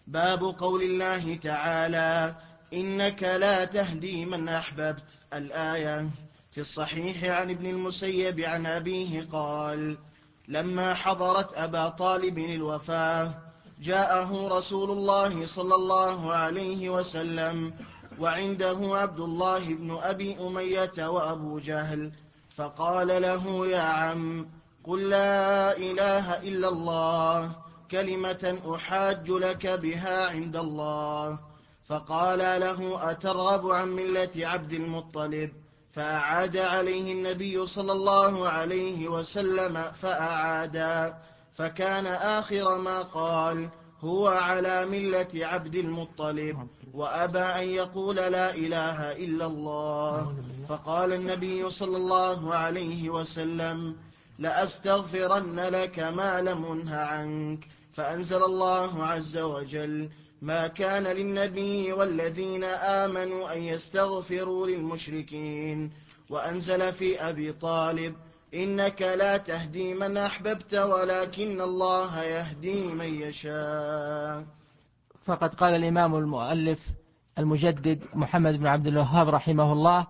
باب قول الله تعالى: إنك لا تهدي من أحببت. الآية. في الصحيح عن ابن المسيب عن أبيه قال: لما حضرت أبا طالب الوفاة جاءه رسول الله صلى الله عليه وسلم وعنده عبد الله بن أبي أمية وأبو جهل، فقال له: يا عم، قل لا إله إلا الله، كلمة أحاج لك بها عند الله. فقال له: أترغب عن ملة عبد المطلب؟ فأعاد عليه النبي صلى الله عليه وسلم فأعادا، فكان آخر ما قال: هو على ملة عبد المطلب، وأبى أن يقول لا إله إلا الله. فقال النبي صلى الله عليه وسلم: لأستغفرن لك ما لم أنه عنك. فأنزل الله عز وجل: ما كان للنبي والذين آمنوا أن يستغفروا للمشركين. وأنزل في أبي طالب: إنك لا تهدي من أحببت ولكن الله يهدي من يشاء. فقد قال الإمام المؤلف المجدد محمد بن عبد الوهاب رحمه الله: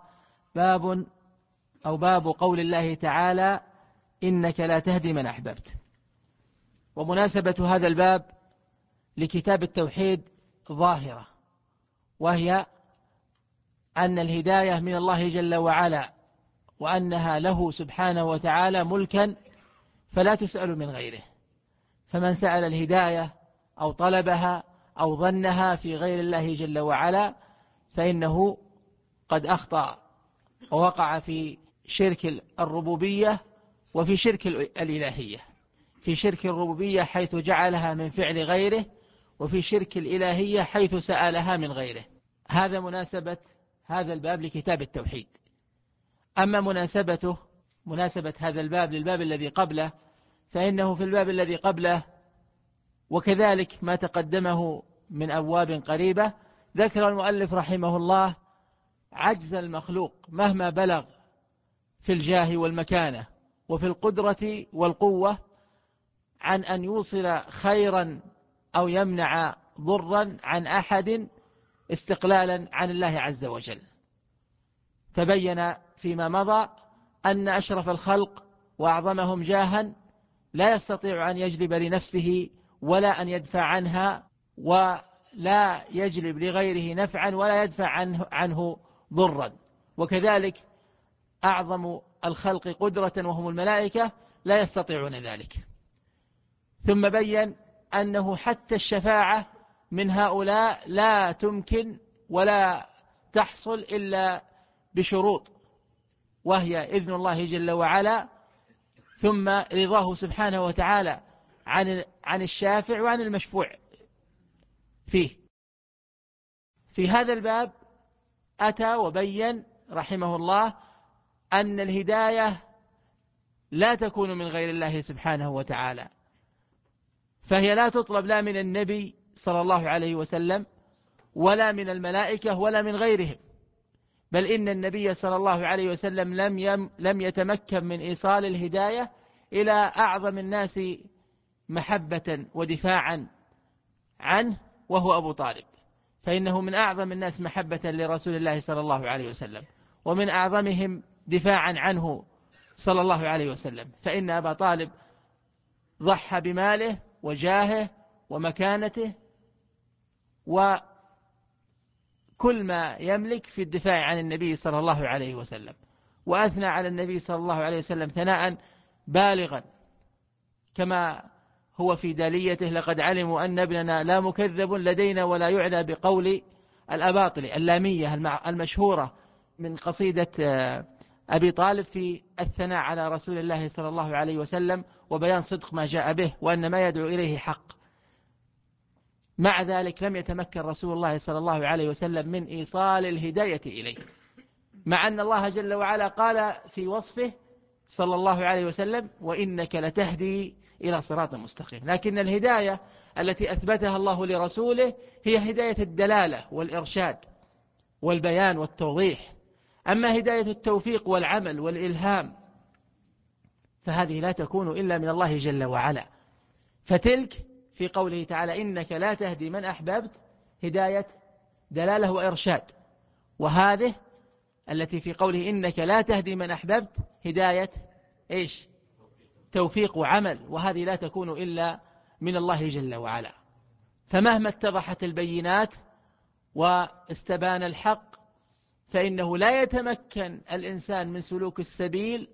باب قول الله تعالى: إنك لا تهدي من أحببت. ومناسبة هذا الباب لكتاب التوحيد ظاهرة، وهي أن الهداية من الله جل وعلا، وأنها له سبحانه وتعالى ملكا فلا تسأل من غيره. فمن سأل الهداية أو طلبها أو ظنها في غير الله جل وعلا فإنه قد أخطأ ووقع في شرك الربوبية وفي شرك الإلهية. في شرك الربوبية حيث جعلها من فعل غيره، وفي شرك الإلهية حيث سألها من غيره. هذا مناسبة هذا الباب لكتاب التوحيد. أما مناسبة هذا الباب للباب الذي قبله، فإنه في الباب الذي قبله وكذلك ما تقدمه من أبواب قريبة ذكر المؤلف رحمه الله عجز المخلوق مهما بلغ في الجاه والمكانة وفي القدرة والقوة عن أن يوصل خيرا أو يمنع ضرا عن أحد استقلالا عن الله عز وجل. تبين فيما مضى أن أشرف الخلق وأعظمهم جاها لا يستطيع أن يجلب لنفسه ولا أن يدفع عنها، ولا يجلب لغيره نفعا ولا يدفع عنه ضرا. وكذلك أعظم الخلق قدرة وهم الملائكة لا يستطيعون ذلك. ثم بين أنه حتى الشفاعة من هؤلاء لا تمكن ولا تحصل إلا بشروط، وهي إذن الله جل وعلا، ثم رضاه سبحانه وتعالى عن الشافع وعن المشفوع فيه. في هذا الباب أتى وبين رحمه الله أن الهداية لا تكون من غير الله سبحانه وتعالى، فهي لا تطلب لا من النبي صلى الله عليه وسلم ولا من الملائكة ولا من غيرهم، بل إن النبي صلى الله عليه وسلم لم يتمكن من إيصال الهداية إلى أعظم الناس محبة ودفاعا عنه، وهو أبو طالب، فإنه من أعظم الناس محبة لرسول الله صلى الله عليه وسلم، ومن أعظمهم دفاعا عنه صلى الله عليه وسلم. فإن أبا طالب ضحى بماله وجاهه ومكانته وكل ما يملك في الدفاع عن النبي صلى الله عليه وسلم، وأثنى على النبي صلى الله عليه وسلم ثناء بالغا، كما هو في داليته: لقد علموا أن ابننا لا مكذب لدينا ولا يعنى بقول الأباطل، اللامية المشهورة من قصيدة أبي طالب في الثناء على رسول الله صلى الله عليه وسلم وبيان صدق ما جاء به وأن ما يدعو إليه حق. مع ذلك لم يتمكن رسول الله صلى الله عليه وسلم من إيصال الهداية إليه، مع أن الله جل وعلا قال في وصفه صلى الله عليه وسلم: وإنك لتهدي إلى صراط مستقيم. لكن الهداية التي أثبتها الله لرسوله هي هداية الدلالة والإرشاد والبيان والتوضيح. أما هداية التوفيق والعمل والإلهام فهذه لا تكون إلا من الله جل وعلا، فتلك في قوله تعالى إنك لا تهدي من أحببت هداية دلالة وإرشاد، وهذه التي في قوله إنك لا تهدي من أحببت هداية إيش؟ توفيق وعمل، وهذه لا تكون إلا من الله جل وعلا. فمهما اتضحت البينات واستبان الحق فإنه لا يتمكن الإنسان من سلوك السبيل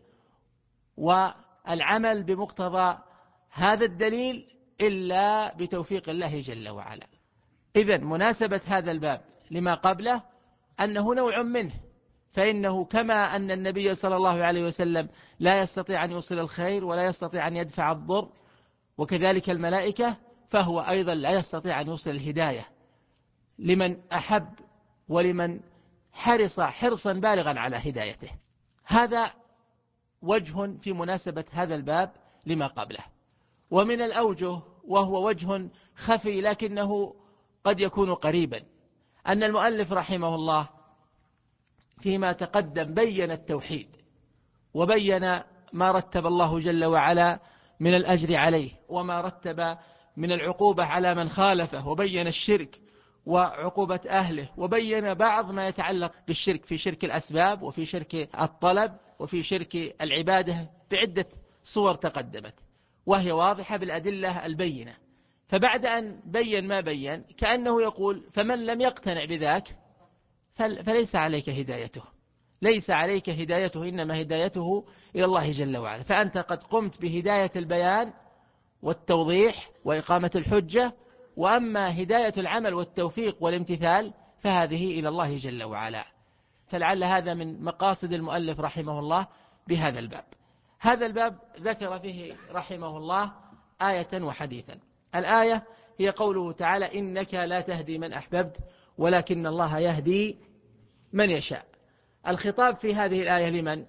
والعمل بمقتضى هذا الدليل إلا بتوفيق الله جل وعلا. إذن مناسبة هذا الباب لما قبله أنه نوع منه، فإنه كما أن النبي صلى الله عليه وسلم لا يستطيع أن يوصل الخير ولا يستطيع أن يدفع الضر، وكذلك الملائكة، فهو أيضا لا يستطيع أن يوصل الهداية لمن أحب ولمن حرص حرصا بالغا على هدايته. هذا وجه في مناسبة هذا الباب لما قبله. ومن الأوجه، وهو وجه خفي لكنه قد يكون قريبا، أن المؤلف رحمه الله فيما تقدم بين التوحيد وبين ما رتب الله جل وعلا من الأجر عليه وما رتب من العقوبة على من خالفه، وبين الشرك وعقوبة أهله، وبين بعض ما يتعلق بالشرك في شرك الأسباب وفي شرك الطلب وفي شرك العبادة بعدة صور تقدمت وهي واضحة بالأدلة البينة. فبعد أن بين ما بين كأنه يقول فمن لم يقتنع بذاك فليس عليك هدايته، ليس عليك هدايته، إنما هدايته إلى الله جل وعلا. فأنت قد قمت بهداية البيان والتوضيح وإقامة الحجة، وأما هداية العمل والتوفيق والامتثال فهذه إلى الله جل وعلا. فلعل هذا من مقاصد المؤلف رحمه الله بهذا الباب. هذا الباب ذكر فيه رحمه الله آية وحديثا. الآية هي قوله تعالى إنك لا تهدي من أحببت ولكن الله يهدي من يشاء. الخطاب في هذه الآية لمن؟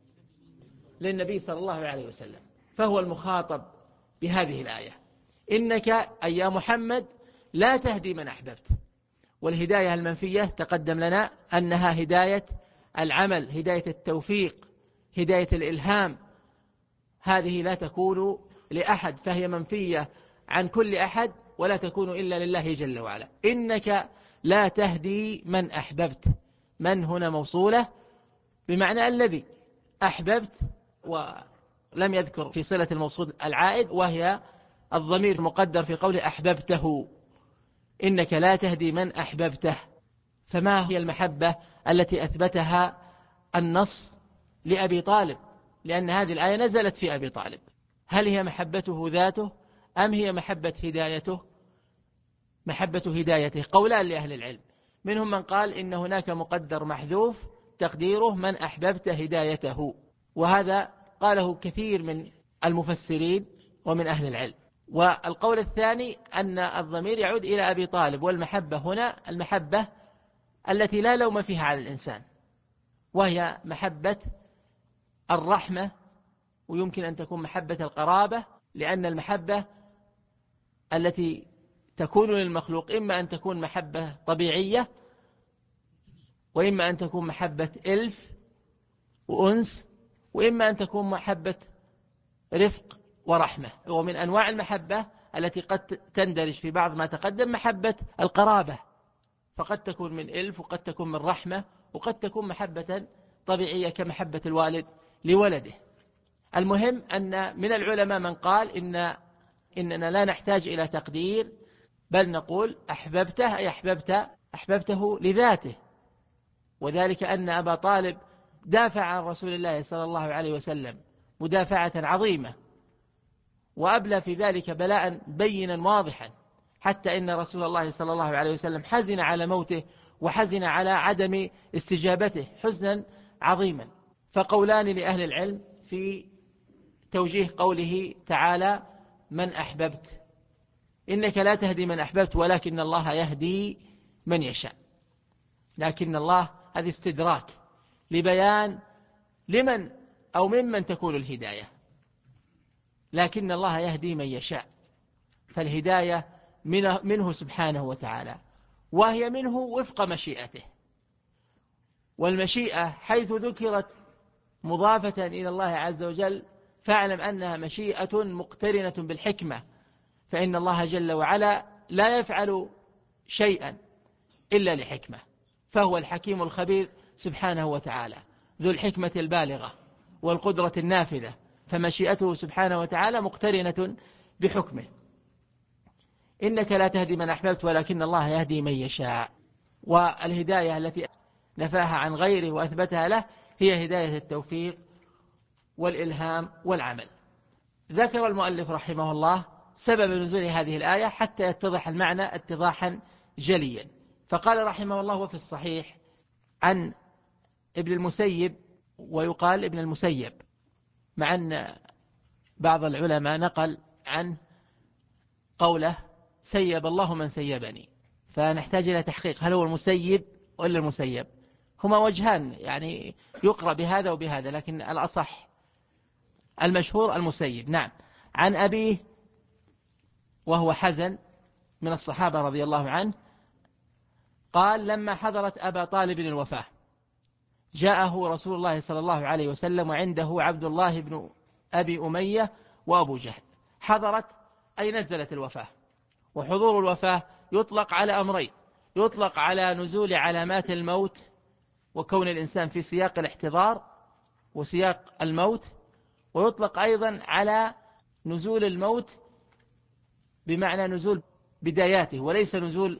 للنبي صلى الله عليه وسلم، فهو المخاطب بهذه الآية. إنك أي يا محمد لا تهدي من أحببت، والهداية المنفية تقدم لنا أنها هداية العمل، هداية التوفيق، هداية الإلهام، هذه لا تكون لأحد، فهي منفية عن كل أحد ولا تكون إلا لله جل وعلا. إنك لا تهدي من أحببت، من هنا موصولة بمعنى الذي أحببت، ولم يذكر في صلة الموصول العائد، وهي الضمير مقدر في قوله أحببته. إنك لا تهدي من أحببته. فما هي المحبة التي أثبتها النص لأبي طالب؟ لأن هذه الآية نزلت في أبي طالب. هل هي محبته ذاته أم هي محبة هدايته؟ محبة هدايته. قولان لأهل العلم، منهم من قال إن هناك مقدر محذوف تقديره من أحببت هدايته، وهذا قاله كثير من المفسرين ومن أهل العلم. والقول الثاني أن الضمير يعود إلى أبي طالب، والمحبة هنا المحبة التي لا لوم فيها على الإنسان، وهي محبة الرحمة، ويمكن أن تكون محبة القرابة، لأن المحبة التي تكون للمخلوق إما أن تكون محبة طبيعية، وإما أن تكون محبة إلف وأنس، وإما أن تكون محبة رفق ورحمة. ومن أنواع المحبة التي قد تندرج في بعض ما تقدم محبة القرابة، فقد تكون من إلف وقد تكون من رحمة وقد تكون محبة طبيعية كمحبة الوالد لولده. المهم أن من العلماء من قال إننا لا نحتاج إلى تقدير، بل نقول أحببته أي أحببته لذاته، وذلك أن أبا طالب دافع عن رسول الله صلى الله عليه وسلم مدافعة عظيمة، وأبلى في ذلك بلاء بينا واضحا، حتى إن رسول الله صلى الله عليه وسلم حزن على موته وحزن على عدم استجابته حزنا عظيما. فقولان لأهل العلم في توجيه قوله تعالى من أحببت، إنك لا تهدي من أحببت ولكن الله يهدي من يشاء. لكن الله هذا استدراك لبيان لمن أو ممن تكون الهداية، لكن الله يهدي من يشاء، فالهداية منه سبحانه وتعالى، وهي منه وفق مشيئته. والمشيئة حيث ذكرت مضافة إلى الله عز وجل فاعلم أنها مشيئة مقترنة بالحكمة، فإن الله جل وعلا لا يفعل شيئا إلا لحكمة، فهو الحكيم الخبير سبحانه وتعالى ذو الحكمة البالغة والقدرة النافذة، فمشيئته سبحانه وتعالى مقترنة بحكمه. إنك لا تهدي من أحببت ولكن الله يهدي من يشاء. والهداية التي نفاها عن غيره وأثبتها له هي هداية التوفيق والإلهام والعمل. ذكر المؤلف رحمه الله سبب نزول هذه الآية حتى يتضح المعنى اتضاحا جليا، فقال رحمه الله: وفي الصحيح عن ابن المسيب، ويقال ابن المسيب، مع أن بعض العلماء نقل عن قوله: سيب الله من سيبني، فنحتاج إلى تحقيق هل هو المسيب ولا المسيب. هما وجهان، يعني يقرأ بهذا وبهذا، لكن الأصح المشهور المسيب. نعم. عن أبيه وهو حزن من الصحابة رضي الله عنه قال: لما حضرت أبا طالب الوفاة جاءه رسول الله صلى الله عليه وسلم وعنده عبد الله بن أبي أمية وأبو جهل. حضرت أي نزلت الوفاة، وحضور الوفاة يطلق على أمرين: يطلق على نزول علامات الموت وكون الإنسان في سياق الاحتضار وسياق الموت، ويطلق أيضا على نزول الموت بمعنى نزول بداياته، وليس نزول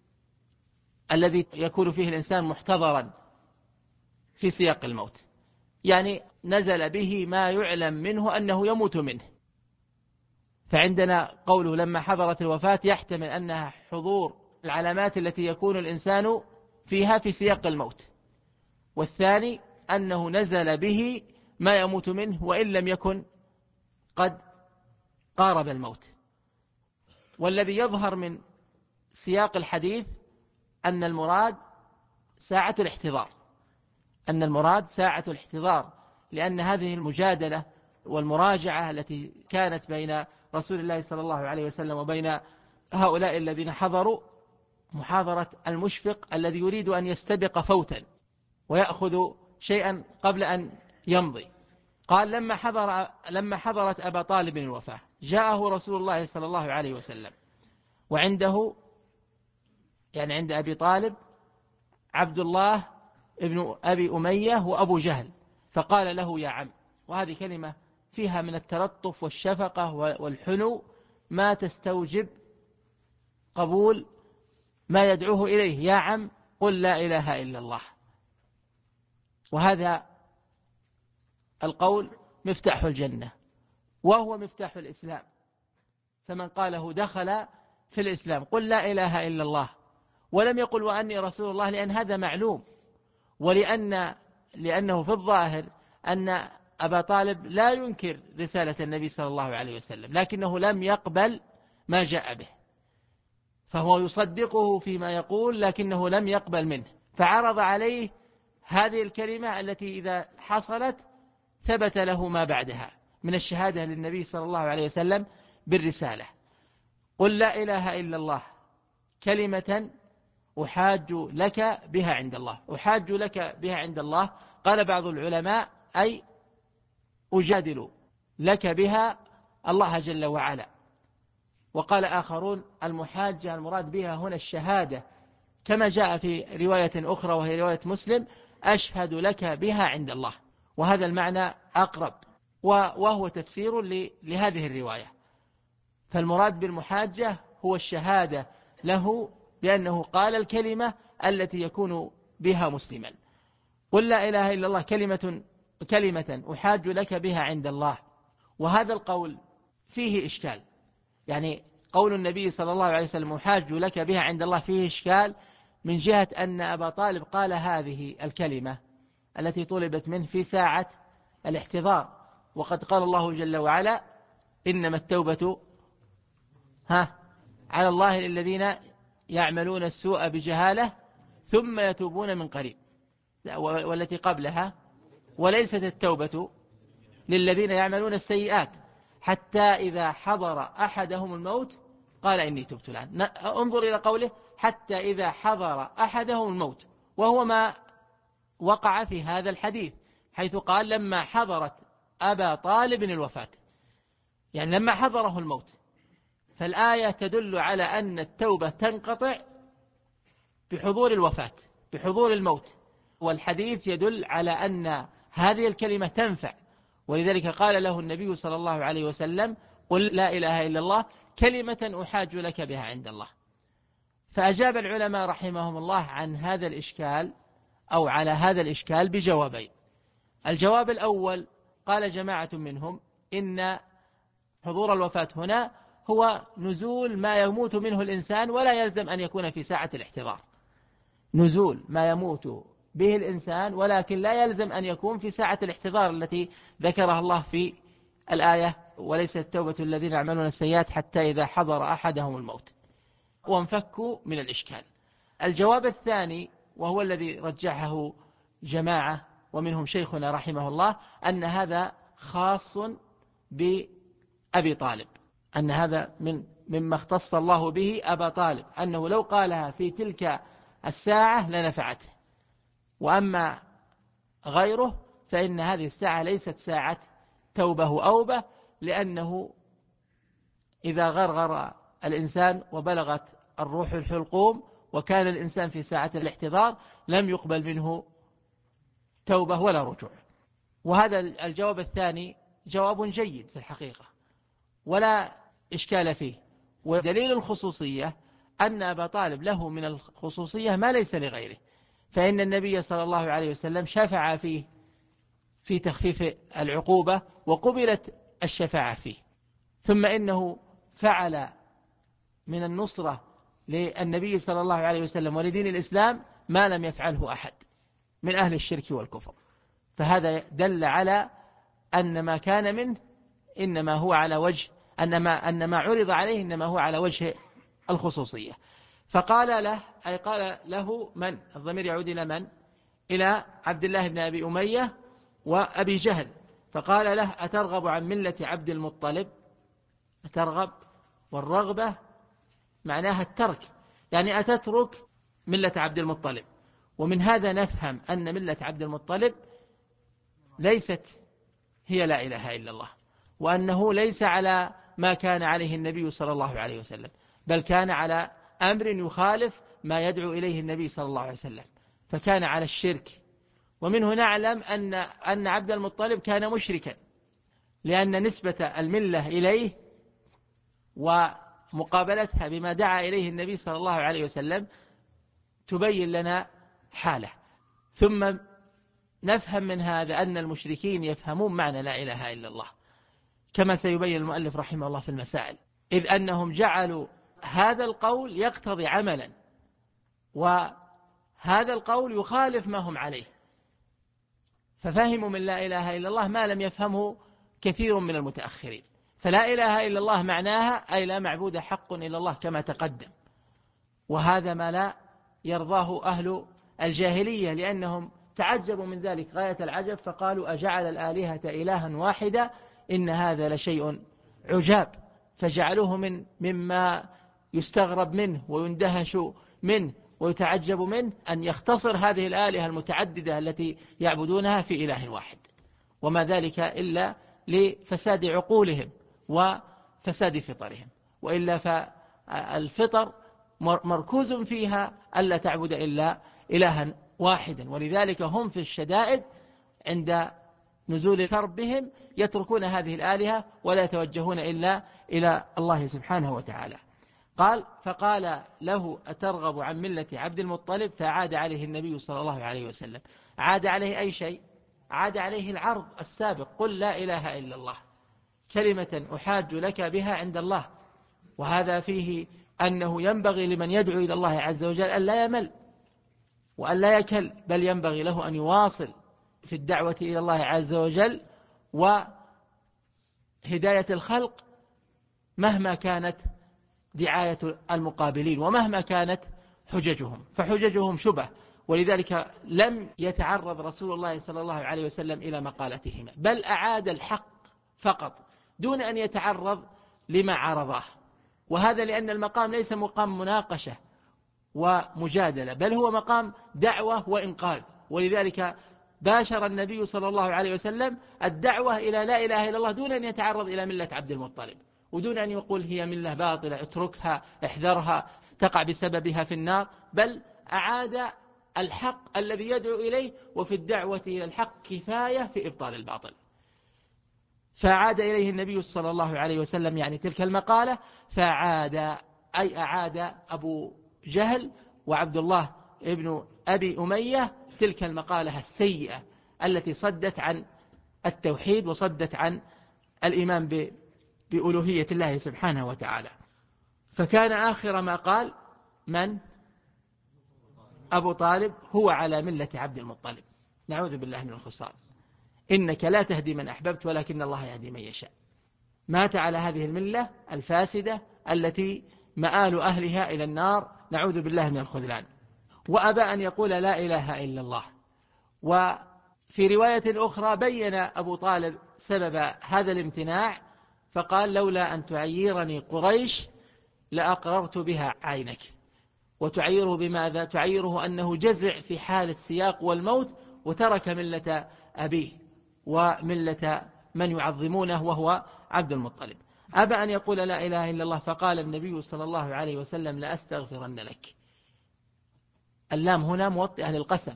الذي يكون فيه الإنسان محتضرا في سياق الموت، يعني نزل به ما يعلم منه أنه يموت منه. فعندنا قوله لما حضرت الوفاة يحتمل أنها حضور العلامات التي يكون الإنسان فيها في سياق الموت، والثاني أنه نزل به ما يموت منه وإن لم يكن قد قارب الموت. والذي يظهر من سياق الحديث أن المراد ساعة الاحتضار، أن المراد ساعة الاحتضار، لأن هذه المجادلة والمراجعة التي كانت بين رسول الله صلى الله عليه وسلم وبين هؤلاء الذين حضروا محاضرة المشفق الذي يريد أن يستبق فوتا ويأخذ شيئا قبل أن يمضي. قال: لما حضرت أبا طالب الوفاة جاءه رسول الله صلى الله عليه وسلم وعنده، يعني عند أبي طالب، عبد الله ابن أبي أمية وأبو جهل، فقال له: يا عم. وهذه كلمة فيها من التلطف والشفقة والحنو ما تستوجب قبول ما يدعوه إليه: يا عم قل لا إله إلا الله. وهذا القول مفتاح الجنة وهو مفتاح الإسلام، فمن قاله دخل في الإسلام. قل لا إله إلا الله، ولم يقل وأني رسول الله، لأن هذا معلوم، لأنه في الظاهر أن أبا طالب لا ينكر رسالة النبي صلى الله عليه وسلم، لكنه لم يقبل ما جاء به، فهو يصدقه فيما يقول لكنه لم يقبل منه، فعرض عليه هذه الكلمة التي إذا حصلت ثبت له ما بعدها من الشهادة للنبي صلى الله عليه وسلم بالرسالة. قل لا إله إلا الله كلمة أحاج لك بها عند الله. أحاج لك بها عند الله، قال بعض العلماء أي أجادل لك بها الله جل وعلا. وقال آخرون المحاجة المراد بها هنا الشهادة، كما جاء في رواية أخرى وهي رواية مسلم: أشهد لك بها عند الله. وهذا المعنى أقرب وهو تفسير لهذه الرواية. فالمراد بالمحاجة هو الشهادة له بأنه قال الكلمة التي يكون بها مسلما. قل لا إله إلا الله كلمة أحاج لك بها عند الله. وهذا القول فيه إشكال، يعني قول النبي صلى الله عليه وسلم أحاج لك بها عند الله فيه إشكال من جهة أن أبا طالب قال هذه الكلمة التي طلبت منه في ساعة الاحتضار، وقد قال الله جل وعلا: إنما التوبة على الله للذين يعملون السوء بجهالة ثم يتوبون من قريب. والتي قبلها: وليست التوبة للذين يعملون السيئات حتى إذا حضر أحدهم الموت قال إني تبت الآن. انظر إلى قوله: حتى إذا حضر أحدهم الموت، وهو ما وقع في هذا الحديث، حيث قال لما حضرت أبا طالب الوفاة، يعني لما حضره الموت. فالآية تدل على أن التوبة تنقطع بحضور الوفاة، بحضور الموت، والحديث يدل على أن هذه الكلمة تنفع، ولذلك قال له النبي صلى الله عليه وسلم: قل لا إله إلا الله كلمة أحاج لك بها عند الله. فأجاب العلماء رحمهم الله عن هذا الإشكال أو على هذا الإشكال بجوابين. الجواب الأول قال جماعة منهم إن حضور الوفاة هنا هو نزول ما يموت منه الإنسان ولا يلزم أن يكون في ساعة الاحتضار، نزول ما يموت به الإنسان ولكن لا يلزم أن يكون في ساعة الاحتضار التي ذكرها الله في الآية: وليست التوبة الذين يعملون السيئات حتى إذا حضر أحدهم الموت، وانفكوا من الإشكال. الجواب الثاني وهو الذي رجحه جماعة ومنهم شيخنا رحمه الله أن هذا خاص بأبي طالب، أن هذا مما اختص الله به أبا طالب، أنه لو قالها في تلك الساعة لنفعته، وأما غيره فإن هذه الساعة ليست ساعة توبة أوبة، لأنه إذا غرغر الإنسان وبلغت الروح الحلقوم وكان الإنسان في ساعة الاحتضار لم يقبل منه توبة ولا رجوع. وهذا الجواب الثاني جواب جيد في الحقيقة ولا إشكال فيه. ودليل الخصوصية أن أبا طالب له من الخصوصية ما ليس لغيره، فإن النبي صلى الله عليه وسلم شفع فيه في تخفيف العقوبة وقبلت الشفاعة فيه، ثم إنه فعل من النصرة للنبي صلى الله عليه وسلم ولدين الإسلام ما لم يفعله أحد من أهل الشرك والكفر. فهذا دل على أن ما كان منه إنما هو على وجه أن ما عرض عليه إنما هو على وجه الخصوصية. فقال له، أي قال له من؟ الضمير يعود إلى من؟ إلى عبد الله بن أبي أمية وأبي جهل. فقال له: أترغب عن ملة عبد المطلب؟ أترغب، والرغبة معناها الترك، يعني أتترك ملة عبد المطلب. ومن هذا نفهم أن ملة عبد المطلب ليست هي لا إله إلا الله، وأنه ليس على ما كان عليه النبي صلى الله عليه وسلم، بل كان على أمر يخالف ما يدعو إليه النبي صلى الله عليه وسلم، فكان على الشرك. ومنه نعلم أن عبد المطلب كان مشركا، لأن نسبة الملة إليه ومقابلتها بما دعا إليه النبي صلى الله عليه وسلم تبين لنا حاله. ثم نفهم من هذا أن المشركين يفهمون معنى لا إله إلا الله، كما سيبين المؤلف رحمه الله في المسائل، إذ أنهم جعلوا هذا القول يقتضي عملا، وهذا القول يخالف ما هم عليه، ففهموا من لا إله إلا الله ما لم يفهمه كثير من المتأخرين. فلا إله إلا الله معناها أي لا معبود حق إلا الله كما تقدم، وهذا ما لا يرضاه أهل الجاهلية، لأنهم تعجبوا من ذلك غاية العجب، فقالوا: أجعل الآلهة إلها واحدة إن هذا لشيء عجاب. فجعلوه مما يستغرب منه ويندهش منه ويتعجب منه أن يختصر هذه الآلهة المتعددة التي يعبدونها في إله واحد، وما ذلك إلا لفساد عقولهم وفساد فطرهم، وإلا فالفطر مركوز فيها ألا تعبد إلا إلها واحدا. ولذلك هم في الشدائد عند نزول كربهم يتركون هذه الآلهة ولا يتوجهون إلا إلى الله سبحانه وتعالى. فقال له: أترغب عن ملة عبد المطلب؟ فعاد عليه النبي صلى الله عليه وسلم. عاد عليه أي شيء؟ عاد عليه العرض السابق: قل لا إله إلا الله كلمة أحاج لك بها عند الله. وهذا فيه أنه ينبغي لمن يدعو إلى الله عز وجل أن لا يمل وأن لا يكل، بل ينبغي له أن يواصل في الدعوة إلى الله عز وجل وهداية الخلق مهما كانت دعاية المقابلين ومهما كانت حججهم، فحججهم شبه. ولذلك لم يتعرض رسول الله صلى الله عليه وسلم إلى مقالتهما، بل أعاد الحق فقط دون أن يتعرض لما عرضاه. وهذا لأن المقام ليس مقام مناقشة ومجادلة، بل هو مقام دعوة وإنقاذ. ولذلك باشر النبي صلى الله عليه وسلم الدعوة إلى لا إله إلا الله دون أن يتعرض إلى ملة عبد المطلب، ودون أن يقول هي ملة باطلة اتركها احذرها تقع بسببها في النار، بل أعاد الحق الذي يدعو إليه، وفي الدعوة إلى الحق كفاية في إبطال الباطل. فعاد إليه النبي صلى الله عليه وسلم يعني تلك المقالة، أي أعاد أبو جهل وعبد الله ابن أبي أمية تلك المقالة السيئة التي صدت عن التوحيد وصدت عن الإيمان بألوهية الله سبحانه وتعالى. فكان آخر ما قال من؟ أبو طالب هو على ملة عبد المطلب. نعوذ بالله من الخسران. إنك لا تهدي من أحببت ولكن الله يهدي من يشاء. مات على هذه الملة الفاسدة التي مآل أهلها إلى النار، نعوذ بالله من الخذلان. وأبى أن يقول لا إله إلا الله. وفي رواية أخرى بين أبو طالب سبب هذا الامتناع فقال لولا أن تعيرني قريش لأقررت بها عينك. وتعيره بماذا؟ تعيره أنه جزع في حال السياق والموت وترك ملة أبيه وملة من يعظمونه وهو عبد المطلب. أبى أن يقول لا إله إلا الله، فقال النبي صلى الله عليه وسلم لأستغفرن لك. اللام هنا موطئة للقسم،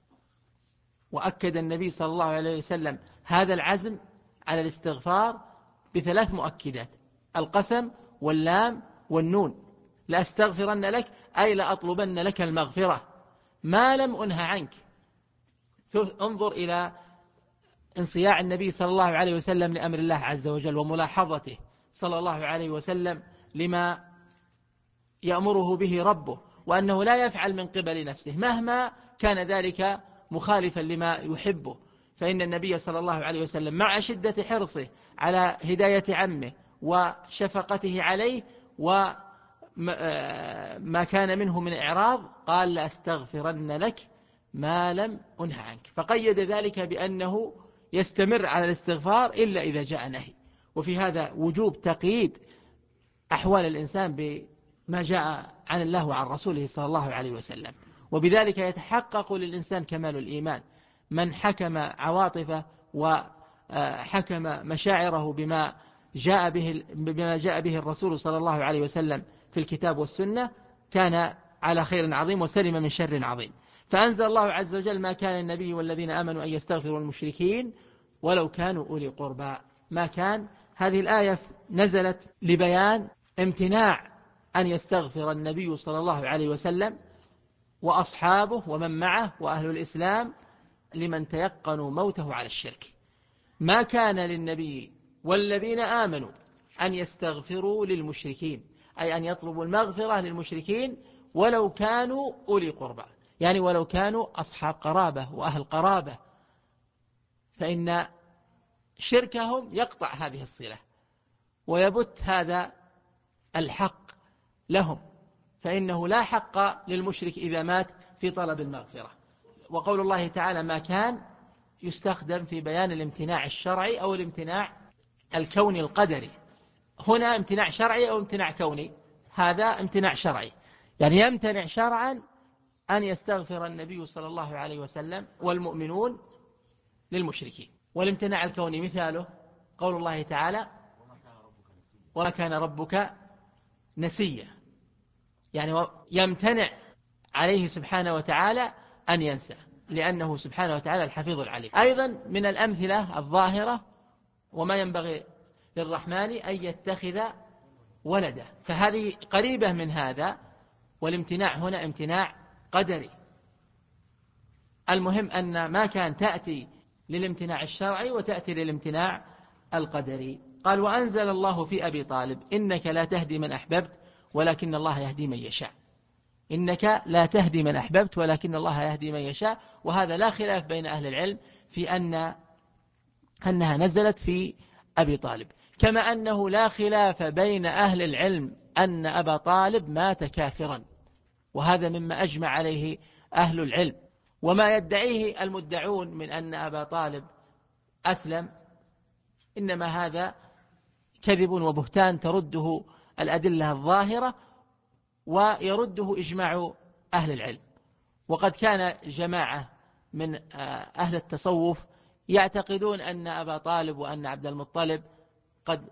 وأكد النبي صلى الله عليه وسلم هذا العزم على الاستغفار بثلاث مؤكدات: القسم واللام والنون. لأستغفرن لك أي لأطلبن لك المغفرة ما لم أنه عنك. انظر إلى انصياع النبي صلى الله عليه وسلم لأمر الله عز وجل، وملاحظته صلى الله عليه وسلم لما يأمره به ربه، وأنه لا يفعل من قبل نفسه مهما كان ذلك مخالفا لما يحبه. فإن النبي صلى الله عليه وسلم مع شدة حرصه على هداية عمه وشفقته عليه وما كان منه من إعراض قال لأستغفرن لك ما لم أنه عنك، فقيد ذلك بأنه يستمر على الاستغفار إلا إذا جاء نهي. وفي هذا وجوب تقييد أحوال الإنسان بما جاء عن الله وعن رسوله صلى الله عليه وسلم، وبذلك يتحقق للإنسان كمال الإيمان. من حكم عواطفه وحكم مشاعره بما جاء به الرسول صلى الله عليه وسلم في الكتاب والسنة كان على خير عظيم وسلم من شر عظيم. فأنزل الله عز وجل ما كان النبي والذين آمنوا أن يستغفروا المشركين ولو كانوا أولي قربى. ما كان، هذه الآية نزلت لبيان امتناع أن يستغفر النبي صلى الله عليه وسلم وأصحابه ومن معه وأهل الإسلام لمن تيقنوا موته على الشرك. ما كان للنبي والذين آمنوا أن يستغفروا للمشركين، أي أن يطلبوا المغفرة للمشركين ولو كانوا أولي قربى، يعني ولو كانوا أصحاب قرابة وأهل قرابة، فإن شركهم يقطع هذه الصلة ويبت هذا الحق لهم، فإنه لا حق للمشرك إذا مات في طلب المغفرة. وقول الله تعالى ما كان يستخدم في بيان الامتناع الشرعي أو الامتناع الكوني القدري. هنا امتناع شرعي أو امتناع كوني؟ هذا امتناع شرعي، يعني يمتنع شرعا أن يستغفر النبي صلى الله عليه وسلم والمؤمنون للمشركين. والامتناع الكوني مثاله قول الله تعالى وما كان ربك نسيا، يعني يمتنع عليه سبحانه وتعالى أن ينسى، لأنه سبحانه وتعالى الحفيظ العليم. أيضا من الأمثلة الظاهرة وما ينبغي للرحمن أن يتخذ ولدا، فهذه قريبة من هذا، والامتناع هنا امتناع قدري. المهم أن ما كان تأتي للامتناع الشرعي وتأتي للامتناع القدري. قال وأنزل الله في أبي طالب إنك لا تهدي من أحببت ولكن الله يهدي من يشاء. إنك لا تهدي من أحببت ولكن الله يهدي من يشاء. وهذا لا خلاف بين أهل العلم في أنها نزلت في أبي طالب، كما أنه لا خلاف بين أهل العلم أن أبا طالب مات كافرا، وهذا مما أجمع عليه أهل العلم. وما يدعيه المدعون من أن أبا طالب أسلم إنما هذا كذب وبهتان ترده الأدلة الظاهرة ويرده إجماع أهل العلم. وقد كان جماعة من أهل التصوف يعتقدون أن أبا طالب وأن عبد المطلب قد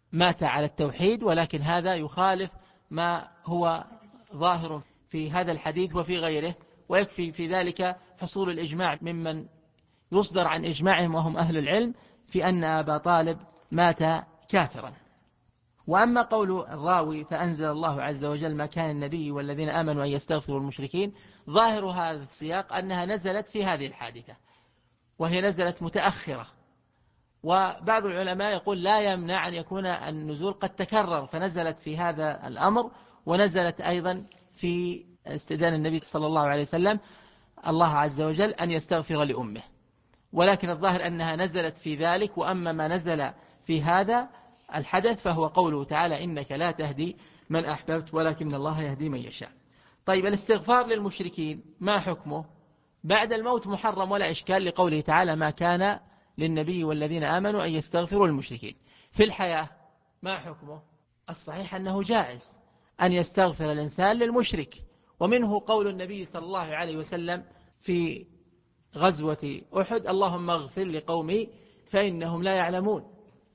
مات على التوحيد، ولكن هذا يخالف ما هو ظاهر في هذا الحديث وفي غيره، ويكفي في ذلك حصول الإجماع ممن يصدر عن إجماعهم وهم أهل العلم في أن أبا طالب مات كافرا. وأما قول الراوي فأنزل الله عز وجل ما كان النبي والذين آمنوا أن يستغفروا المشركين، ظاهر هذا السياق أنها نزلت في هذه الحادثة، وهي نزلت متأخرة. وبعض العلماء يقول لا يمنع أن يكون النزول قد تكرر، فنزلت في هذا الأمر ونزلت أيضا في استئذان النبي صلى الله عليه وسلم الله عز وجل أن يستغفر لأمه. ولكن الظاهر أنها نزلت في ذلك. وأما ما نزل في هذا الحدث فهو قوله تعالى إنك لا تهدي من أحببت ولكن الله يهدي من يشاء. طيب، الاستغفار للمشركين ما حكمه؟ بعد الموت محرم ولا إشكال، لقوله تعالى ما كان للنبي والذين آمنوا أن يستغفروا للمشركين. في الحياة ما حكمه؟ الصحيح أنه جائز أن يستغفر الإنسان للمشرك، ومنه قول النبي صلى الله عليه وسلم في غزوة أحد اللهم اغفر لقومي فإنهم لا يعلمون.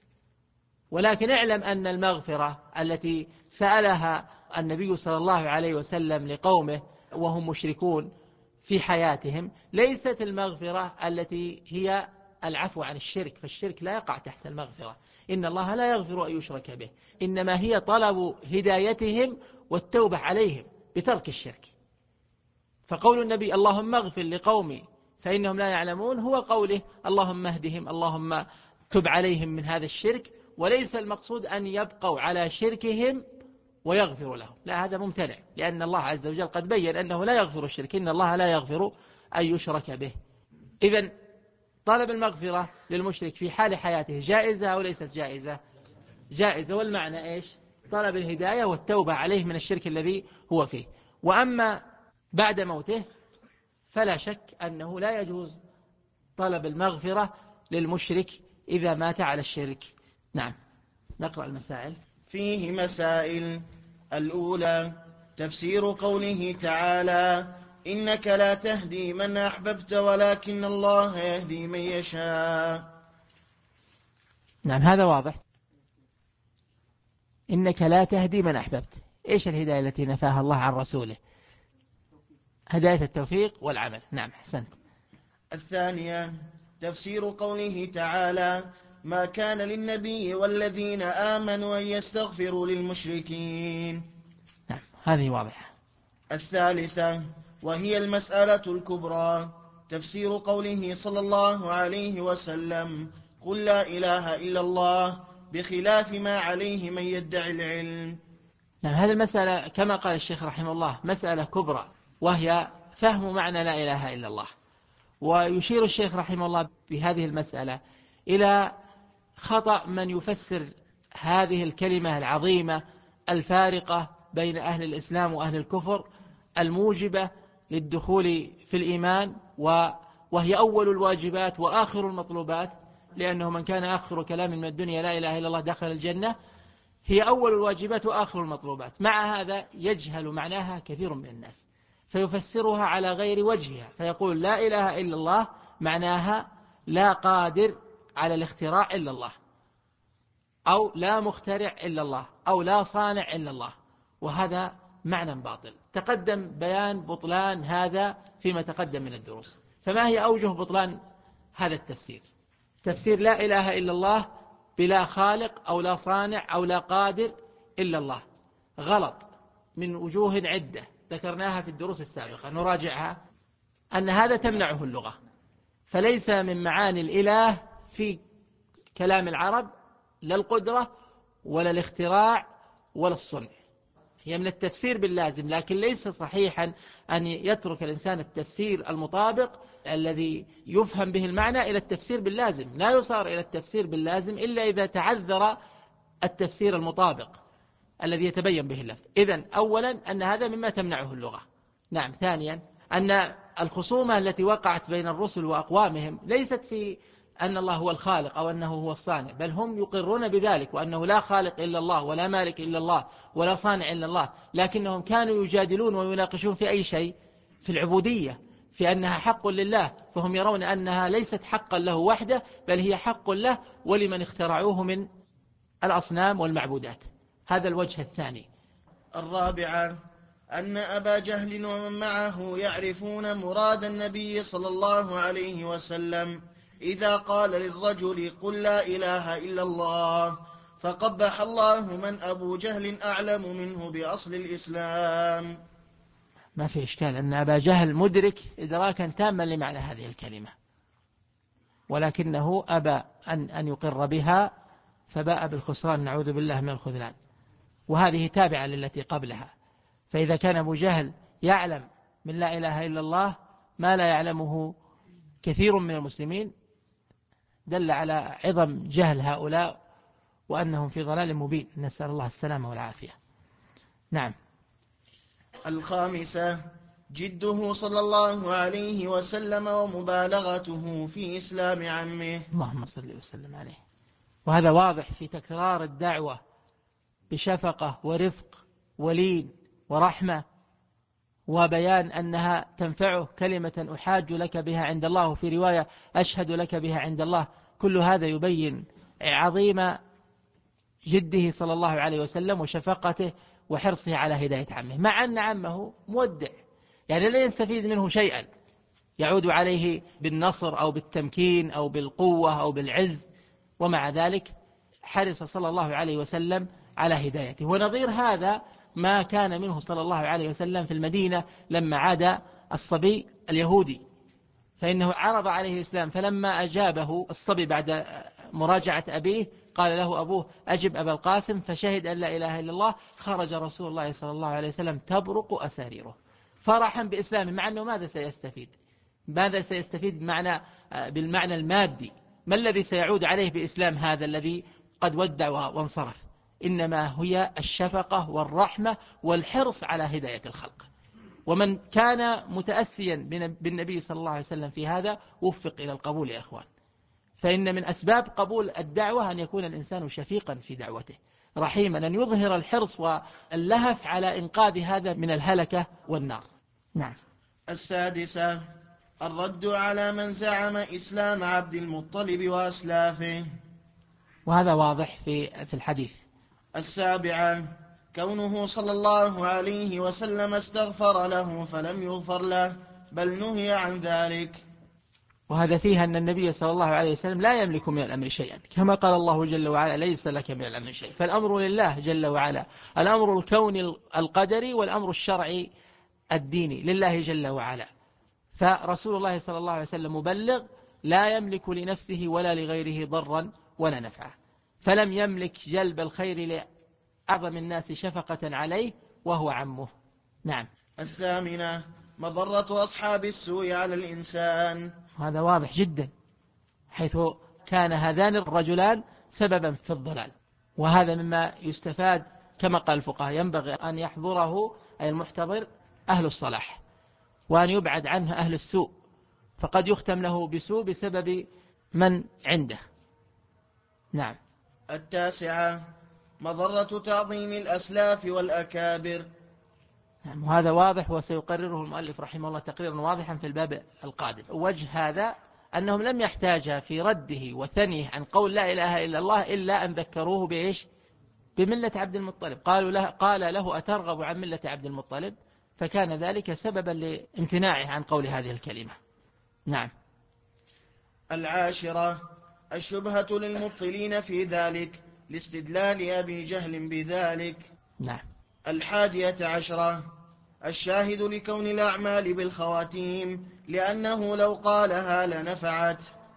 ولكن اعلم أن المغفرة التي سألها النبي صلى الله عليه وسلم لقومه وهم مشركون في حياتهم ليست المغفرة التي هي العفو عن الشرك، فالشرك لا يقع تحت المغفرة، إن الله لا يغفر أن يشرك به، إنما هي طلب هدايتهم والتوبة عليهم بترك الشرك. فقول النبي اللهم اغفر لقومي فإنهم لا يعلمون هو قوله اللهم اهدهم، اللهم تب عليهم من هذا الشرك، وليس المقصود أن يبقوا على شركهم ويغفر لهم، لا، هذا ممتنع، لأن الله عز وجل قد بيّن أنه لا يغفر الشرك، إن الله لا يغفر أن يشرك به. إذن طلب المغفرة للمشرك في حال حياته جائزة أو ليست جائزة؟ جائزة. والمعنى إيش؟ طلب الهداية والتوبة عليه من الشرك الذي هو فيه. وأما بعد موته فلا شك أنه لا يجوز طلب المغفرة للمشرك إذا مات على الشرك. نعم، نقرأ المسائل. فيه مسائل. الأولى تفسير قوله تعالى إنك لا تهدي من أحببت ولكن الله يهدي من يشاء. نعم، هذا واضح. إنك لا تهدي من أحببت، إيش الهداية التي نفاها الله عن رسوله؟ هداية التوفيق والعمل. نعم، حسنت. الثانية تفسير قوله تعالى ما كان للنبي والذين آمنوا أن يستغفروا للمشركين. نعم، هذه واضحة. الثالثة وهي المسألة الكبرى تفسير قوله صلى الله عليه وسلم قل لا إله إلا الله بخلاف ما عليه من يدعي العلم. نعم، هذه المسألة كما قال الشيخ رحمه الله مسألة كبرى، وهي فهم معنى لا إله إلا الله. ويشير الشيخ رحمه الله بهذه المسألة إلى خطأ من يفسر هذه الكلمة العظيمة الفارقة بين أهل الإسلام وأهل الكفر الموجبة للدخول في الإيمان، وهي أول الواجبات وآخر المطلوبات، لأنه من كان آخر كلام من الدنيا لا إله إلا الله دخل الجنة، هي أول الواجبات وآخر المطلوبات. مع هذا يجهل معناها كثير من الناس فيفسرها على غير وجهها، فيقول لا إله إلا الله معناها لا قادر على الاختراع إلا الله، أو لا مخترع إلا الله، أو لا صانع إلا الله، وهذا معنى باطل. تقدم بيان بطلان هذا فيما تقدم من الدروس. فما هي أوجه بطلان هذا التفسير؟ تفسير لا إله إلا الله بلا خالق أو لا صانع أو لا قادر إلا الله غلط من وجوه عدة ذكرناها في الدروس السابقة، نراجعها. أن هذا تمنعه اللغة، فليس من معاني الإله في كلام العرب لا القدرة ولا الاختراع ولا الصنع، هي من التفسير باللازم، لكن ليس صحيحا أن يترك الإنسان التفسير المطابق الذي يفهم به المعنى إلى التفسير باللازم. لا يصار إلى التفسير باللازم إلا إذا تعذر التفسير المطابق الذي يتبين به اللفظ. إذن أولا أن هذا مما تمنعه اللغة. نعم. ثانيا أن الخصومة التي وقعت بين الرسل وأقوامهم ليست في أن الله هو الخالق أو أنه هو الصانع، بل هم يقرون بذلك، وأنه لا خالق إلا الله ولا مالك إلا الله ولا صانع إلا الله، لكنهم كانوا يجادلون ويناقشون في أي شيء؟ في العبودية، في أنها حق لله، فهم يرون أنها ليست حقا له وحده، بل هي حق له ولمن اخترعوه من الأصنام والمعبودات. هذا الوجه الثاني. الرابعة أن أبا جهل ومن معه يعرفون مراد النبي صلى الله عليه وسلم إذا قال للرجل قل لا إله إلا الله، فقبح الله من أبو جهل أعلم منه بأصل الإسلام. ما في إشكال أن أبا جهل مدرك إدراكا تاما لمعنى هذه الكلمة، ولكنه أبى أن يقر بها، فباء بالخسران، نعوذ بالله من الخذلان. وهذه تابعة للتي قبلها. فإذا كان أبو جهل يعلم من لا إله إلا الله ما لا يعلمه كثير من المسلمين، دل على عظم جهل هؤلاء وأنهم في ضلال مبين، نسأل الله السلامة والعافية. نعم. الخامسة جده صلى الله عليه وسلم ومبالغته في إسلام عمه. اللهم صل وسلم عليه. وهذا واضح في تكرار الدعوة بشفقة ورفق ولين ورحمة، وبيان أنها تنفعه كلمة أحاج لك بها عند الله، وفي رواية أشهد لك بها عند الله. كل هذا يبين عظيم جده صلى الله عليه وسلم وشفقته وحرصه على هداية عمه، مع أن عمه مودع، يعني لا يستفيد منه شيئا يعود عليه بالنصر أو بالتمكين أو بالقوة أو بالعز، ومع ذلك حرص صلى الله عليه وسلم على هدايته. ونظير هذا ما كان منه صلى الله عليه وسلم في المدينة لما عاد الصبي اليهودي، فإنه عرض عليه الإسلام، فلما أجابه الصبي بعد مراجعة أبيه قال له أبوه أجب أبا القاسم، فشهد أن لا إله إلا الله، خرج رسول الله صلى الله عليه وسلم تبرق أساريره فرحا بإسلامه، مع أنه ماذا سيستفيد؟ ماذا سيستفيد بالمعنى المادي؟ ما الذي سيعود عليه بإسلام هذا الذي قد ودع وانصرف؟ إنما هي الشفقة والرحمة والحرص على هداية الخلق. ومن كان متأسيا بالنبي صلى الله عليه وسلم في هذا وفق إلى القبول يا إخوان. فإن من أسباب قبول الدعوة أن يكون الإنسان شفيقا في دعوته، رحيما، أن يظهر الحرص واللهف على إنقاذ هذا من الهلكة والنار. نعم. السادسة الرد على من زعم إسلام عبد المطلب وأسلافه، وهذا واضح في الحديث. السابعة كونه صلى الله عليه وسلم استغفر له فلم يغفر له، بل نهي عن ذلك. وهذا فيها أن النبي صلى الله عليه وسلم لا يملك من الأمر شيئا، كما قال الله جل وعلا ليس لك من الأمر شيء، فالأمر لله جل وعلا، الأمر الكوني القدري والأمر الشرعي الديني لله جل وعلا. فرسول الله صلى الله عليه وسلم مبلغ لا يملك لنفسه ولا لغيره ضرا ولا نفعا، فلم يملك جلب الخير لأعظم الناس شفقة عليه وهو عمه. نعم. الثامنة مضرة أصحاب السوء على الإنسان. هذا واضح جدا، حيث كان هذان الرجلان سببا في الضلال، وهذا مما يستفاد كما قال الفقهاء ينبغي أن يحضره أي المحتضر أهل الصلاح، وأن يبعد عنه أهل السوء، فقد يختم له بسوء بسبب من عنده. نعم. التاسعة مضرة تعظيم الأسلاف والأكابر. نعم. وهذا واضح وسيقرره المؤلف رحمه الله تقريرا واضحا في الباب القادم. وجه هذا أنهم لم يحتاج في رده وثنيه عن قول لا إله إلا الله إلا أن ذكروه بإيش؟ بملة عبد المطلب. قال له أترغب عن ملة عبد المطلب، فكان ذلك سببا لامتناعه عن قول هذه الكلمة. نعم. العاشرة الشبهة للمبطلين في ذلك لاستدلال أبي جهل بذلك. نعم. 11 الشاهد لكون الأعمال بالخواتيم، لأنه لو قالها لنفعت.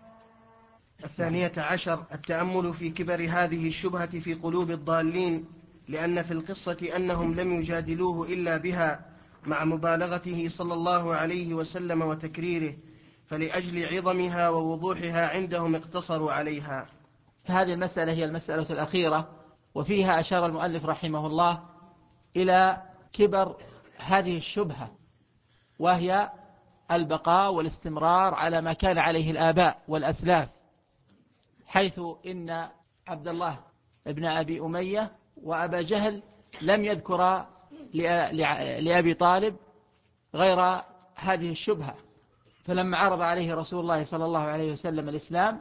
12 التأمل في كبر هذه الشبهة في قلوب الضالين، لأن في القصة أنهم لم يجادلوه إلا بها مع مبالغته صلى الله عليه وسلم وتكريره، فلأجل عظمها ووضوحها عندهم اقتصروا عليها. فهذه المسألة هي المسألة الأخيرة، وفيها أشار المؤلف رحمه الله إلى كبر هذه الشبهة، وهي البقاء والاستمرار على ما كان عليه الآباء والأسلاف، حيث إن عبد الله ابن أبي أمية وأبا جهل لم يذكر لأبي طالب غير هذه الشبهة، فلما عرض عليه رسول الله صلى الله عليه وسلم الإسلام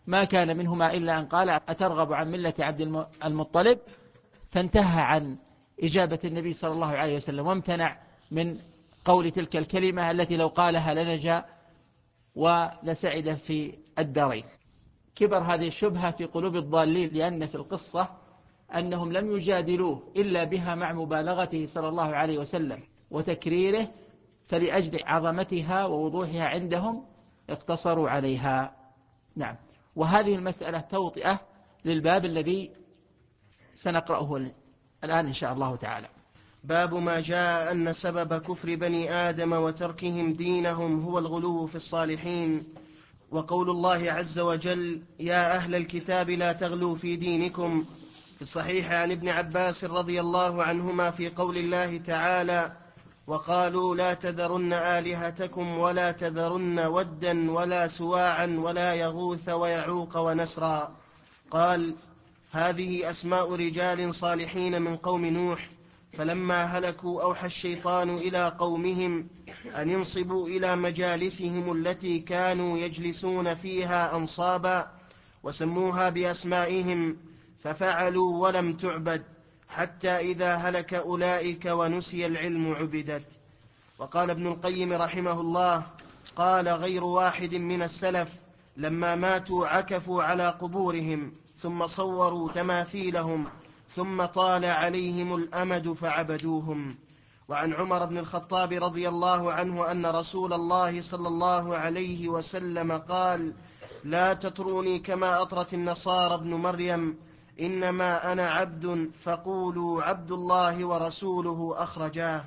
ما كان منهما إلا أن قال أترغب عن ملة عبد المطلب، فانتهى عن إجابة النبي صلى الله عليه وسلم، وامتنع من قول تلك الكلمة التي لو قالها لنجا ولسعد في الدارين. كبر هذه الشبهة في قلوب الضالين، لأن في القصة أنهم لم يجادلوه إلا بها مع مبالغته صلى الله عليه وسلم وتكريره، فلأجل عظمتها ووضوحها عندهم اقتصروا عليها. نعم. وهذه المسألة توطئة للباب الذي سنقرأه الآن إن شاء الله تعالى. باب ما جاء أن سبب كفر بني آدم وتركهم دينهم هو الغلو في الصالحين. وقول الله عز وجل: يا أهل الكتاب لا تغلوا في دينكم. في الصحيح عن ابن عباس رضي الله عنهما في قول الله تعالى: وقالوا لا تذرن آلهتكم ولا تذرن ودا ولا سواعا ولا يغوث ويعوق ونسرا. قال: هذه أسماء رجال صالحين من قوم نوح، فلما هلكوا أوحى الشيطان إلى قومهم أن ينصبوا إلى مجالسهم التي كانوا يجلسون فيها أنصابا، وسموها بأسمائهم، ففعلوا ولم تعبد، حتى إذا هلك أولئك ونسي العلم عبدت. وقال ابن القيم رحمه الله: قال غير واحد من السلف لما ماتوا عكفوا على قبورهم، ثم صوروا تماثيلهم، ثم طال عليهم الأمد فعبدوهم. وعن عمر بن الخطاب رضي الله عنه أن رسول الله صلى الله عليه وسلم قال: لا تطروني كما أطرت النصارى ابن مريم، إنما أنا عبد فقولوا عبد الله ورسوله أخرجاه.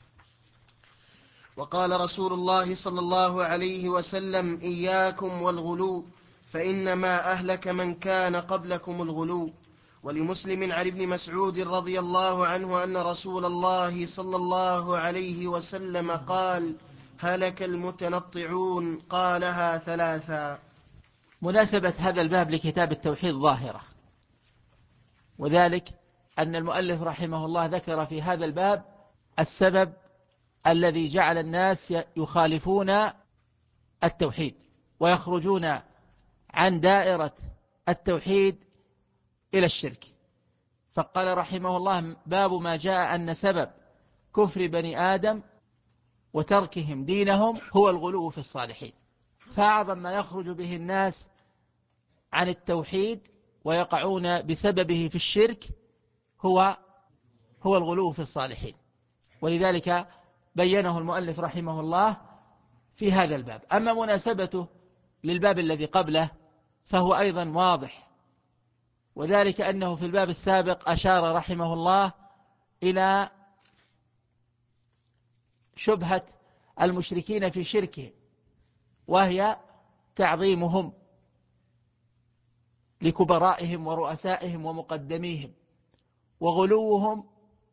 وقال رسول الله صلى الله عليه وسلم: إياكم والغلو، فإنما أهلك من كان قبلكم الغلو. ولمسلم عن ابن مسعود رضي الله عنه أن رسول الله صلى الله عليه وسلم قال: هلك المتنطعون، قالها ثلاثا. مناسبة هذا الباب لكتاب التوحيد ظاهرة، وذلك أن المؤلف رحمه الله ذكر في هذا الباب السبب الذي جعل الناس يخالفون التوحيد ويخرجون عن دائرة التوحيد إلى الشرك. فقال رحمه الله: باب ما جاء أن سبب كفر بني آدم وتركهم دينهم هو الغلو في الصالحين. فأعظم ما يخرج به الناس عن التوحيد ويقعون بسببه في الشرك هو الغلو في الصالحين، ولذلك بينه المؤلف رحمه الله في هذا الباب. أما مناسبته للباب الذي قبله فهو أيضا واضح، وذلك أنه في الباب السابق أشار رحمه الله إلى شبهة المشركين في شركهم، وهي تعظيمهم لكبرائهم ورؤسائهم ومقدميهم، وغلوهم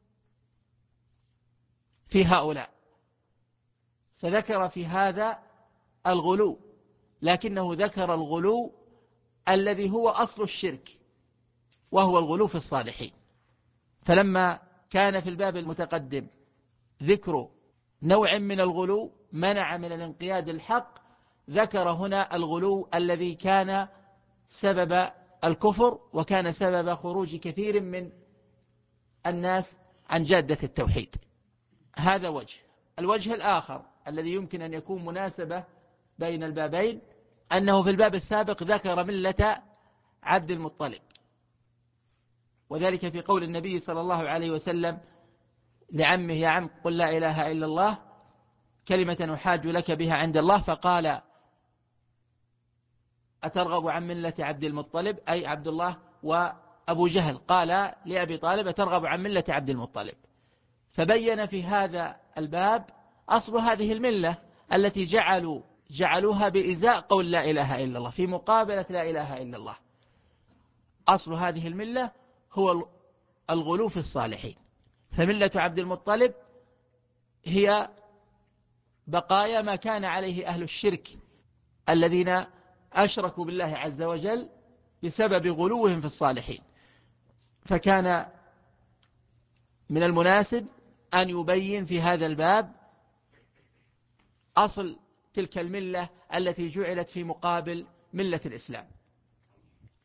في هؤلاء، فذكر في هذا الغلو، لكنه ذكر الغلو الذي هو أصل الشرك، وهو الغلو في الصالحين. فلما كان في الباب المتقدم ذكر نوع من الغلو منع من الانقياد الحق، ذكر هنا الغلو الذي كان سبب الكفر وكان سبب خروج كثير من الناس عن جادة التوحيد. هذا وجه. الوجه الآخر الذي يمكن أن يكون مناسبة بين البابين أنه في الباب السابق ذكر ملة عبد المطلب، وذلك في قول النبي صلى الله عليه وسلم لعمه: يا عم قل لا إله إلا الله كلمة أحاج لك بها عند الله، فقال: أترغب عن ملة عبد المطلب، أي عبد الله. وأبو جهل قال لأبي طالب: أترغب عن ملة عبد المطلب. فبين في هذا الباب أصل هذه الملة التي جعلوها بإزاء قول لا إله إلا الله، في مقابلة لا إله إلا الله. أصل هذه الملة هو الغلو في الصالحين. فملة عبد المطلب هي بقايا ما كان عليه أهل الشرك الذين أشركوا بالله عز وجل بسبب غلوهم في الصالحين. فكان من المناسب أن يبين في هذا الباب أصل تلك الملة التي جعلت في مقابل ملة الإسلام.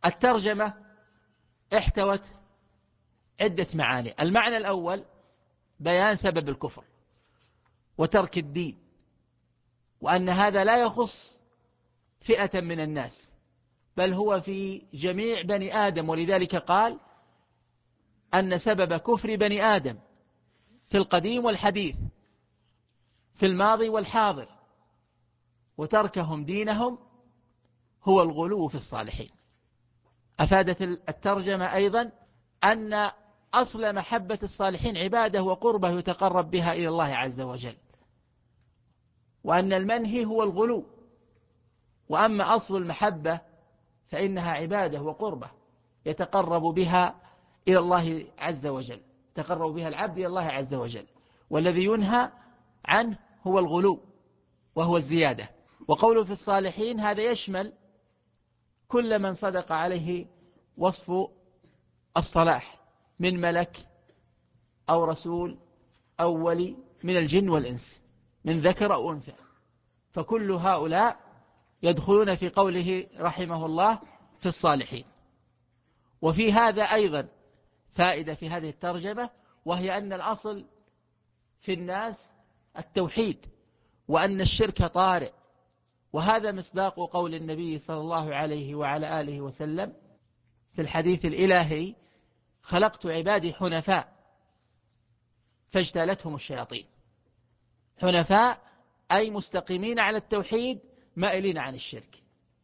الترجمة احتوت عدة معاني. المعنى الأول بيان سبب الكفر وترك الدين، وأن هذا لا يخص فئة من الناس بل هو في جميع بني آدم، ولذلك قال أن سبب كفر بني آدم في القديم والحديث، في الماضي والحاضر، وتركهم دينهم هو الغلو في الصالحين. أفادت الترجمة أيضا أن أصل محبة الصالحين عبادة وقربة يتقرب بها إلى الله عز وجل، وأن المنهي هو الغلو، وأما أصل المحبة فإنها عبادة وقربة يتقرب بها إلى الله عز وجل، يتقرب بها العبد إلى الله عز وجل، والذي ينهى عنه هو الغلو وهو الزيادة. وقوله في الصالحين هذا يشمل كل من صدق عليه وصف الصلاح من ملك أو رسول أو ولي من الجن والإنس، من ذكر أو أنثى، فكل هؤلاء يدخلون في قوله رحمه الله في الصالحين. وفي هذا أيضا فائدة في هذه الترجمة، وهي أن الأصل في الناس التوحيد، وأن الشرك طارئ، وهذا مصداق قول النبي صلى الله عليه وعلى آله وسلم في الحديث الإلهي: خلقت عبادي حنفاء فاجتالتهم الشياطين. حنفاء أي مستقيمين على التوحيد مائلين عن الشرك.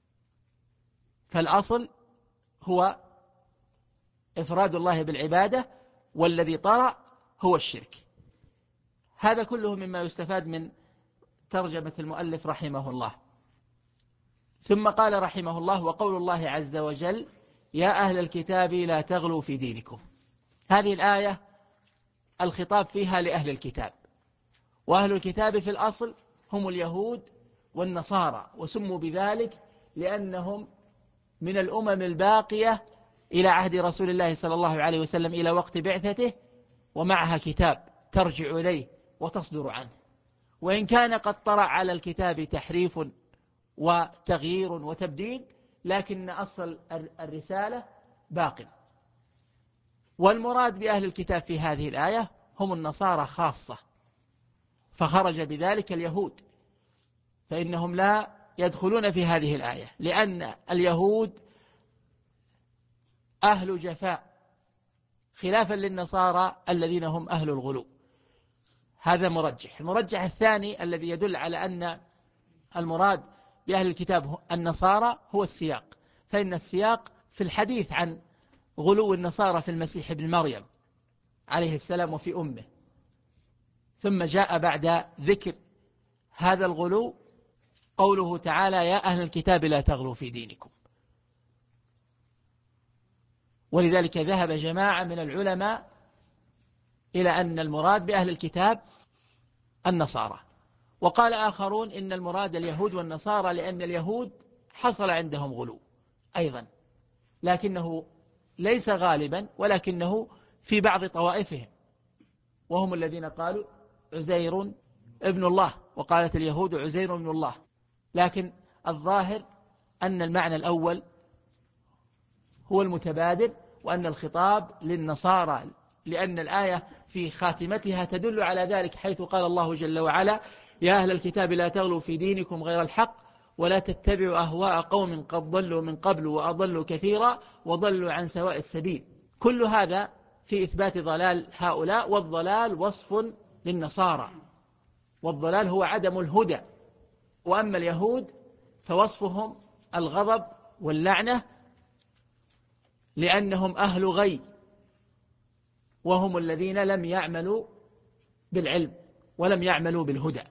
فالأصل هو إفراد الله بالعبادة، والذي طرأ هو الشرك. هذا كله مما يستفاد من ترجمة المؤلف رحمه الله. ثم قال رحمه الله: وقول الله عز وجل: يا أهل الكتاب لا تغلوا في دينكم. هذه الآية الخطاب فيها لأهل الكتاب، وأهل الكتاب في الأصل هم اليهود والنصارى، وسموا بذلك لأنهم من الأمم الباقية إلى عهد رسول الله صلى الله عليه وسلم إلى وقت بعثته، ومعها كتاب ترجع إليه وتصدر عنه، وإن كان قد طرأ على الكتاب تحريف وتغيير وتبديل، لكن أصل الرسالة باق. والمراد بأهل الكتاب في هذه الآية هم النصارى خاصة، فخرج بذلك اليهود، فإنهم لا يدخلون في هذه الآية، لأن اليهود أهل جفاء، خلافا للنصارى الذين هم أهل الغلو. هذا مرجح. المرجح الثاني الذي يدل على أن المراد بأهل الكتاب النصارى هو السياق، فإن السياق في الحديث عن غلو النصارى في المسيح ابن مريم عليه السلام وفي أمه، ثم جاء بعد ذكر هذا الغلو قوله تعالى: يا أهل الكتاب لا تغلوا في دينكم. ولذلك ذهب جماعة من العلماء إلى أن المراد بأهل الكتاب النصارى، وقال آخرون إن المراد اليهود والنصارى، لأن اليهود حصل عندهم غلو أيضا، لكنه ليس غالبا، ولكنه في بعض طوائفهم، وهم الذين قالوا عزير ابن الله، وقالت اليهود عزير ابن الله. لكن الظاهر أن المعنى الأول هو المتبادل، وأن الخطاب للنصارى، لأن الآية في خاتمتها تدل على ذلك، حيث قال الله جل وعلا: يا أهل الكتاب لا تغلوا في دينكم غير الحق ولا تتبعوا أهواء قوم قد ضلوا من قبل وأضلوا كثيرا وضلوا عن سواء السبيل. كل هذا في إثبات ضلال هؤلاء، والضلال وصف للنصارى، والضلال هو عدم الهدى. وأما اليهود فوصفهم الغضب واللعنة، لأنهم أهل غي، وهم الذين لم يعملوا بالعلم ولم يعملوا بالهدى.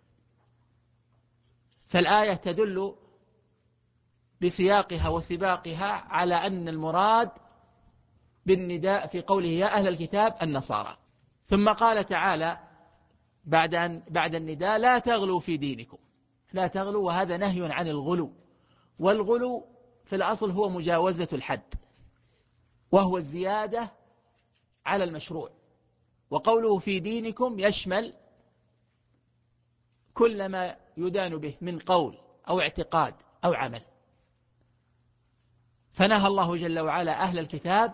فالآية تدل بسياقها وسباقها على أن المراد بالنداء في قوله يا أهل الكتاب النصارى. ثم قال تعالى بعد النداء: لا تغلوا في دينكم. لا تغلوا، وهذا نهي عن الغلو، والغلو في الأصل هو مجاوزة الحد، وهو الزيادة على المشروع. وقوله في دينكم يشمل كل ما يدان به من قول أو اعتقاد أو عمل. فنهى الله جل وعلا أهل الكتاب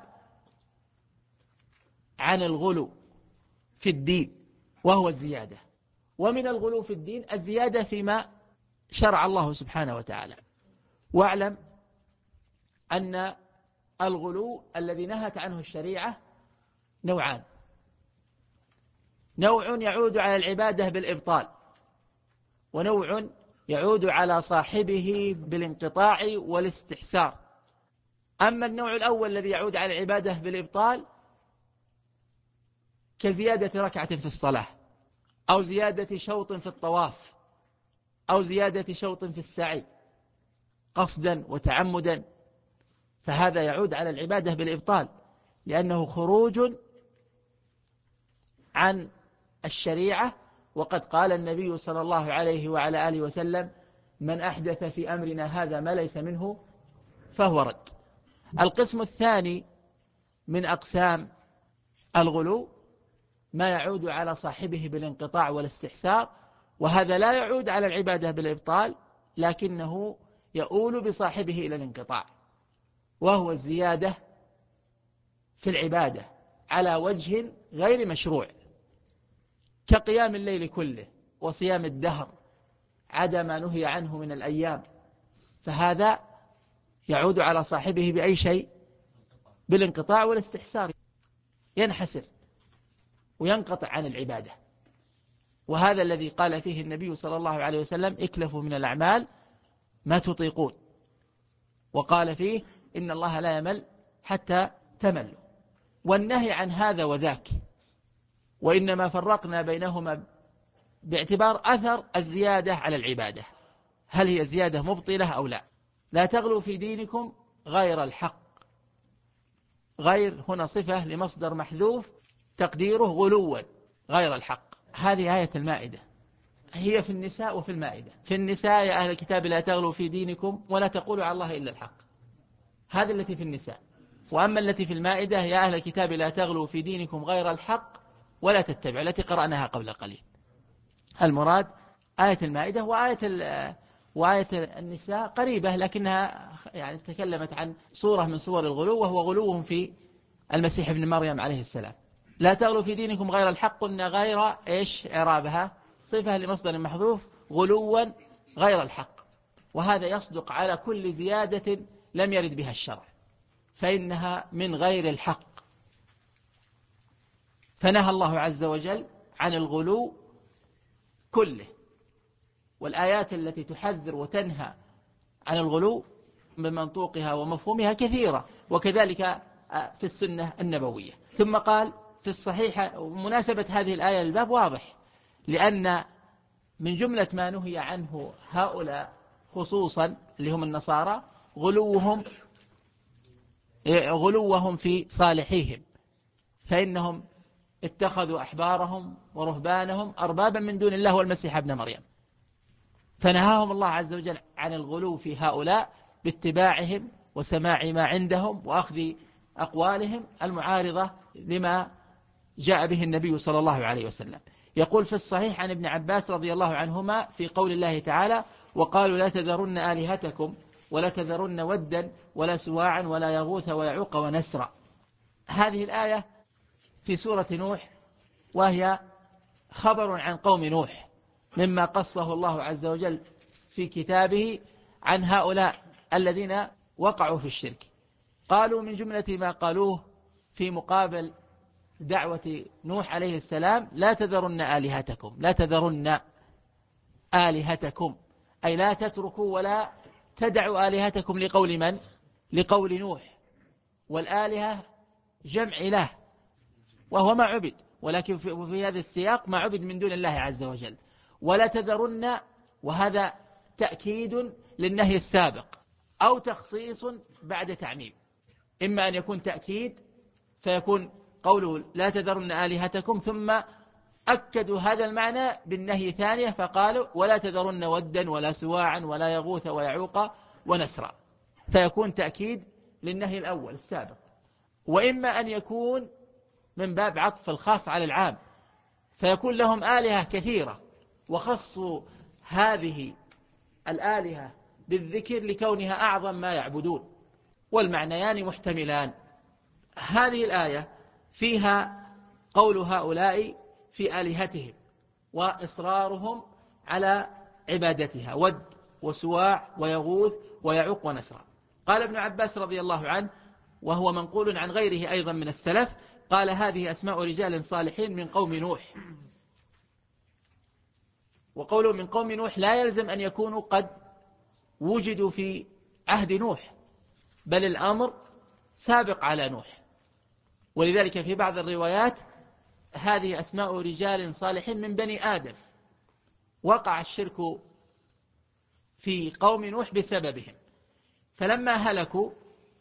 عن الغلو في الدين وهو الزيادة. ومن الغلو في الدين الزيادة فيما شرع الله سبحانه وتعالى. واعلم أن الغلو الذي نهت عنه الشريعة نوعان: نوع يعود على العبادة بالإبطال، ونوع يعود على صاحبه بالانقطاع والاستحسار. أما النوع الأول الذي يعود على العبادة بالإبطال كزيادة ركعة في الصلاة، أو زيادة شوط في الطواف، أو زيادة شوط في السعي قصدا وتعمدا، فهذا يعود على العبادة بالإبطال، لأنه خروج عن الشريعة. وقد قال النبي صلى الله عليه وعلى آله وسلم: من أحدث في أمرنا هذا ما ليس منه فهو رد. القسم الثاني من أقسام الغلو ما يعود على صاحبه بالانقطاع والاستحسار، وهذا لا يعود على العبادة بالإبطال، لكنه يؤول بصاحبه إلى الانقطاع، وهو الزيادة في العبادة على وجه غير مشروع، كقيام الليل كله وصيام الدهر عدا ما نهي عنه من الأيام، فهذا يعود على صاحبه بأي شيء؟ بالانقطاع والاستحسار، ينحسر وينقطع عن العبادة. وهذا الذي قال فيه النبي صلى الله عليه وسلم: اكلفوا من الأعمال ما تطيقون، وقال فيه: إن الله لا يمل حتى تملوا. والنهي عن هذا وذاك، وإنما فرقنا بينهما باعتبار أثر الزيادة على العبادة، هل هي زيادة مبطلة أو لا. لا تغلوا في دينكم غير الحق، غير هنا صفة لمصدر محذوف تقديره غلوا غير الحق. هذه آية المائدة، هي في النساء وفي المائدة. في النساء: يا أهل الكتاب لا تغلوا في دينكم ولا تقولوا على الله إلا الحق، هذه التي في النساء. وأما التي في المائدة: يا أهل الكتاب لا تغلوا في دينكم غير الحق ولا تتبعوا، التي قرأناها قبل قليل. المراد آية المائدة. وآية النساء قريبة، لكنها يعني تكلمت عن صورة من صور الغلو، وهو غلوهم في المسيح ابن مريم عليه السلام. لا تغلوا في دينكم غير الحق، قلنا غير إيش إعرابها؟ صفة لمصدر محذوف، غلوا غير الحق. وهذا يصدق على كل زيادة لم يرد بها الشرع، فإنها من غير الحق. فنهى الله عز وجل عن الغلو كله. والآيات التي تحذر وتنهى عن الغلو بمنطوقها ومفهومها كثيرة، وكذلك في السنة النبوية. ثم قال في الصحيح، ومناسبة هذه الآية للباب واضح، لأن من جملة ما نهي عنه هؤلاء خصوصا اللي هم النصارى غلوهم في صالحيهم، فإنهم اتخذوا أحبارهم ورهبانهم أربابا من دون الله والمسيح ابن مريم. فنهاهم الله عز وجل عن الغلو في هؤلاء باتباعهم وسماع ما عندهم وأخذ أقوالهم المعارضة لما جاء به النبي صلى الله عليه وسلم. يقول في الصحيح عن ابن عباس رضي الله عنهما في قول الله تعالى: وقالوا لا تذرن آلهتكم ولا تذرن ودا ولا سواعا ولا يغوث ويعوق ونسرا. هذه الآية في سورة نوح، وهي خبر عن قوم نوح مما قصه الله عز وجل في كتابه عن هؤلاء الذين وقعوا في الشرك. قالوا من جملة ما قالوه في مقابل دعوة نوح عليه السلام: لا تذرن آلهتكم، لا تذرن آلهتكم، أي لا تتركوا ولا تدعوا آلهتكم. لقول من؟ لقول نوح. والآلهة جمع إله وهو ما عبد، ولكن في هذا السياق ما عبد من دون الله عز وجل. ولا تذرن، وهذا تأكيد للنهي السابق أو تخصيص بعد تعميم. إما أن يكون تأكيد فيكون قوله لا تذرن آلهتكم، ثم أكدوا هذا المعنى بالنهي ثانية فقالوا ولا تذرن ودا ولا سواعا ولا يغوث ويعوق ونسرا، فيكون تأكيد للنهي الأول السابق. وإما أن يكون من باب عطف الخاص على العام، فيكون لهم آلهة كثيرة وخصوا هذه الآلهة بالذكر لكونها أعظم ما يعبدون، والمعنيان محتملان. هذه الآية فيها قول هؤلاء في آلهتهم وإصرارهم على عبادتها، ود وسواع ويغوث ويعوق ونسرا. قال ابن عباس رضي الله عنه، وهو منقول عن غيره أيضا من السلف، قال هذه أسماء رجال صالحين من قوم نوح. وقوله من قوم نوح لا يلزم أن يكونوا قد وجدوا في عهد نوح، بل الأمر سابق على نوح. ولذلك في بعض الروايات هذه أسماء رجال صالحين من بني آدم، وقع الشرك في قوم نوح بسببهم، فلما هلكوا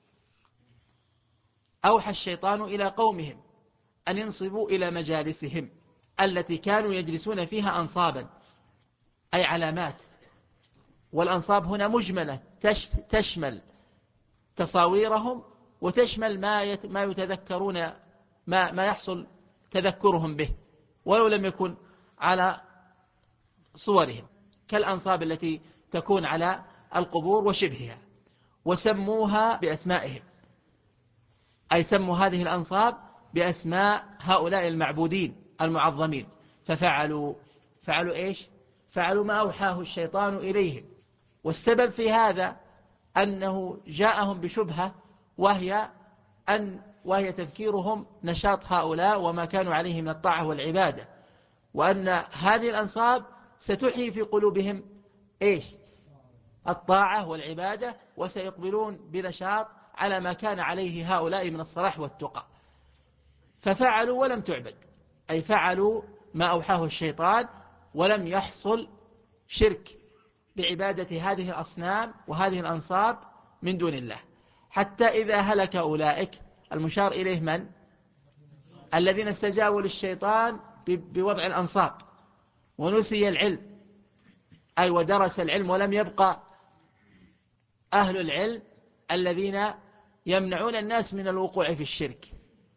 أوحى الشيطان إلى قومهم أن ينصبوا إلى مجالسهم التي كانوا يجلسون فيها أنصابا، أي علامات. والأنصاب هنا مجملة تشمل تصاويرهم وتشمل ما يتذكرون ما يحصل تذكرهم به ولو لم يكن على صورهم، كالأنصاب التي تكون على القبور وشبهها. وسموها بأسمائهم، أي سموا هذه الأنصاب بأسماء هؤلاء المعبودين المعظمين. ففعلوا إيش؟ فعلوا ما أوحاه الشيطان إليهم. والسبب في هذا أنه جاءهم بشبهة، وهي تذكيرهم نشاط هؤلاء وما كانوا عليه من الطاعة والعبادة، وأن هذه الأنصاب ستحيي في قلوبهم إيش؟ الطاعة والعبادة، وسيقبلون بنشاط على ما كان عليه هؤلاء من الصلاح والتقى. ففعلوا ولم تعبد، أي فعلوا ما أوحاه الشيطان، ولم يحصل شرك بعبادة هذه الأصنام وهذه الأنصاب من دون الله. حتى إذا هلك أولئك، المشار إليه من؟ الذين استجابوا للشيطان بوضع الأنصاب، ونسي العلم، أي ودرس العلم ولم يبقى أهل العلم الذين يمنعون الناس من الوقوع في الشرك،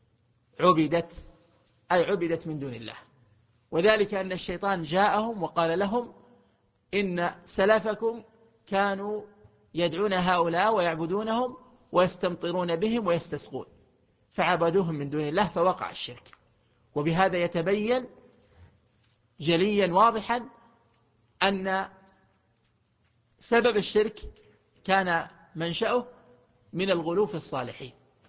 عبدت من دون الله. وذلك أن الشيطان جاءهم وقال لهم إن سلفكم كانوا يدعون هؤلاء ويعبدونهم ويستمطرون بهم ويستسقون، فعبدوهم من دون الله فوقع الشرك. وبهذا يتبين جليا واضحا أن سبب الشرك كان منشأه من الغلو في الصالحين،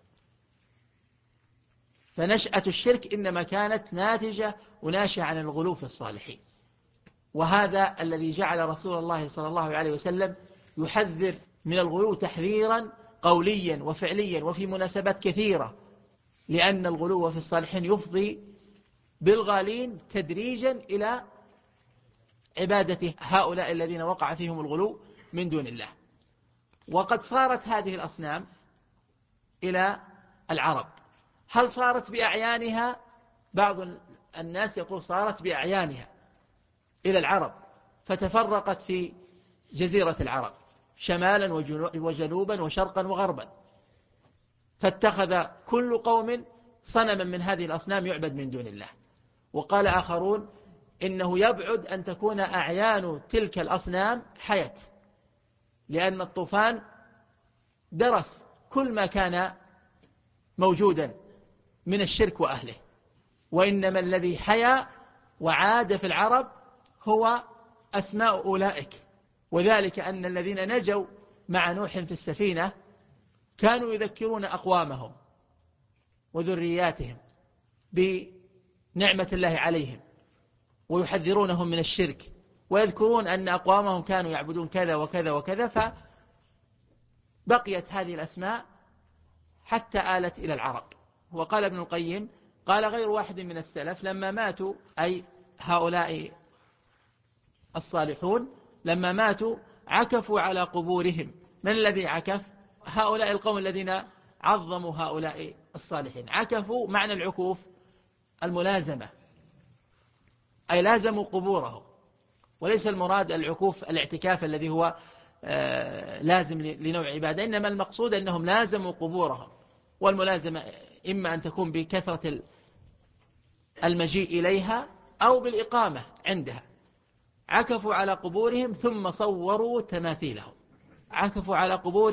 فنشأة الشرك إنما كانت ناتجة وناشئة عن الغلو في الصالحين. وهذا الذي جعل رسول الله صلى الله عليه وسلم يحذر من الغلو تحذيرا قوليا وفعليا وفي مناسبات كثيرة، لأن الغلو في الصالحين يفضي بالغالين تدريجا إلى عبادة هؤلاء الذين وقع فيهم الغلو من دون الله. وقد صارت هذه الأصنام إلى العرب. هل صارت بأعيانها؟ بعض الناس يقول صارت بأعيانها إلى العرب، فتفرقت في جزيرة العرب شمالا وجنوبا وشرقا وغربا، فاتخذ كل قوم صنما من هذه الأصنام يعبد من دون الله. وقال آخرون إنه يبعد أن تكون أعيان تلك الأصنام حياة، لأن الطوفان درس كل ما كان موجودا من الشرك وأهله، وإنما الذي حيا وعاد في العرب هو أسماء أولئك. وذلك أن الذين نجوا مع نوح في السفينة كانوا يذكرون أقوامهم وذرياتهم بنعمة الله عليهم، ويحذرونهم من الشرك، ويذكرون أن أقوامهم كانوا يعبدون كذا وكذا وكذا، فبقيت هذه الأسماء حتى آلت إلى العرب. وقال ابن القيم قال غير واحد من السلف لما ماتوا، أي هؤلاء الصالحون لما ماتوا عكفوا على قبورهم. من الذي عكف؟ هؤلاء القوم الذين عظموا هؤلاء الصالحين. عكفوا، معنى العكوف الملازمة، أي لازموا قبورهم، وليس المراد العكوف الاعتكاف الذي هو لازم لنوع عبادة، إنما المقصود أنهم لازموا قبورهم. والملازمة إما أن تكون بكثرة المجيء إليها أو بالإقامة عندها. عكفوا على قبورهم ثم صوروا تماثيلهم. عكفوا على قبورهم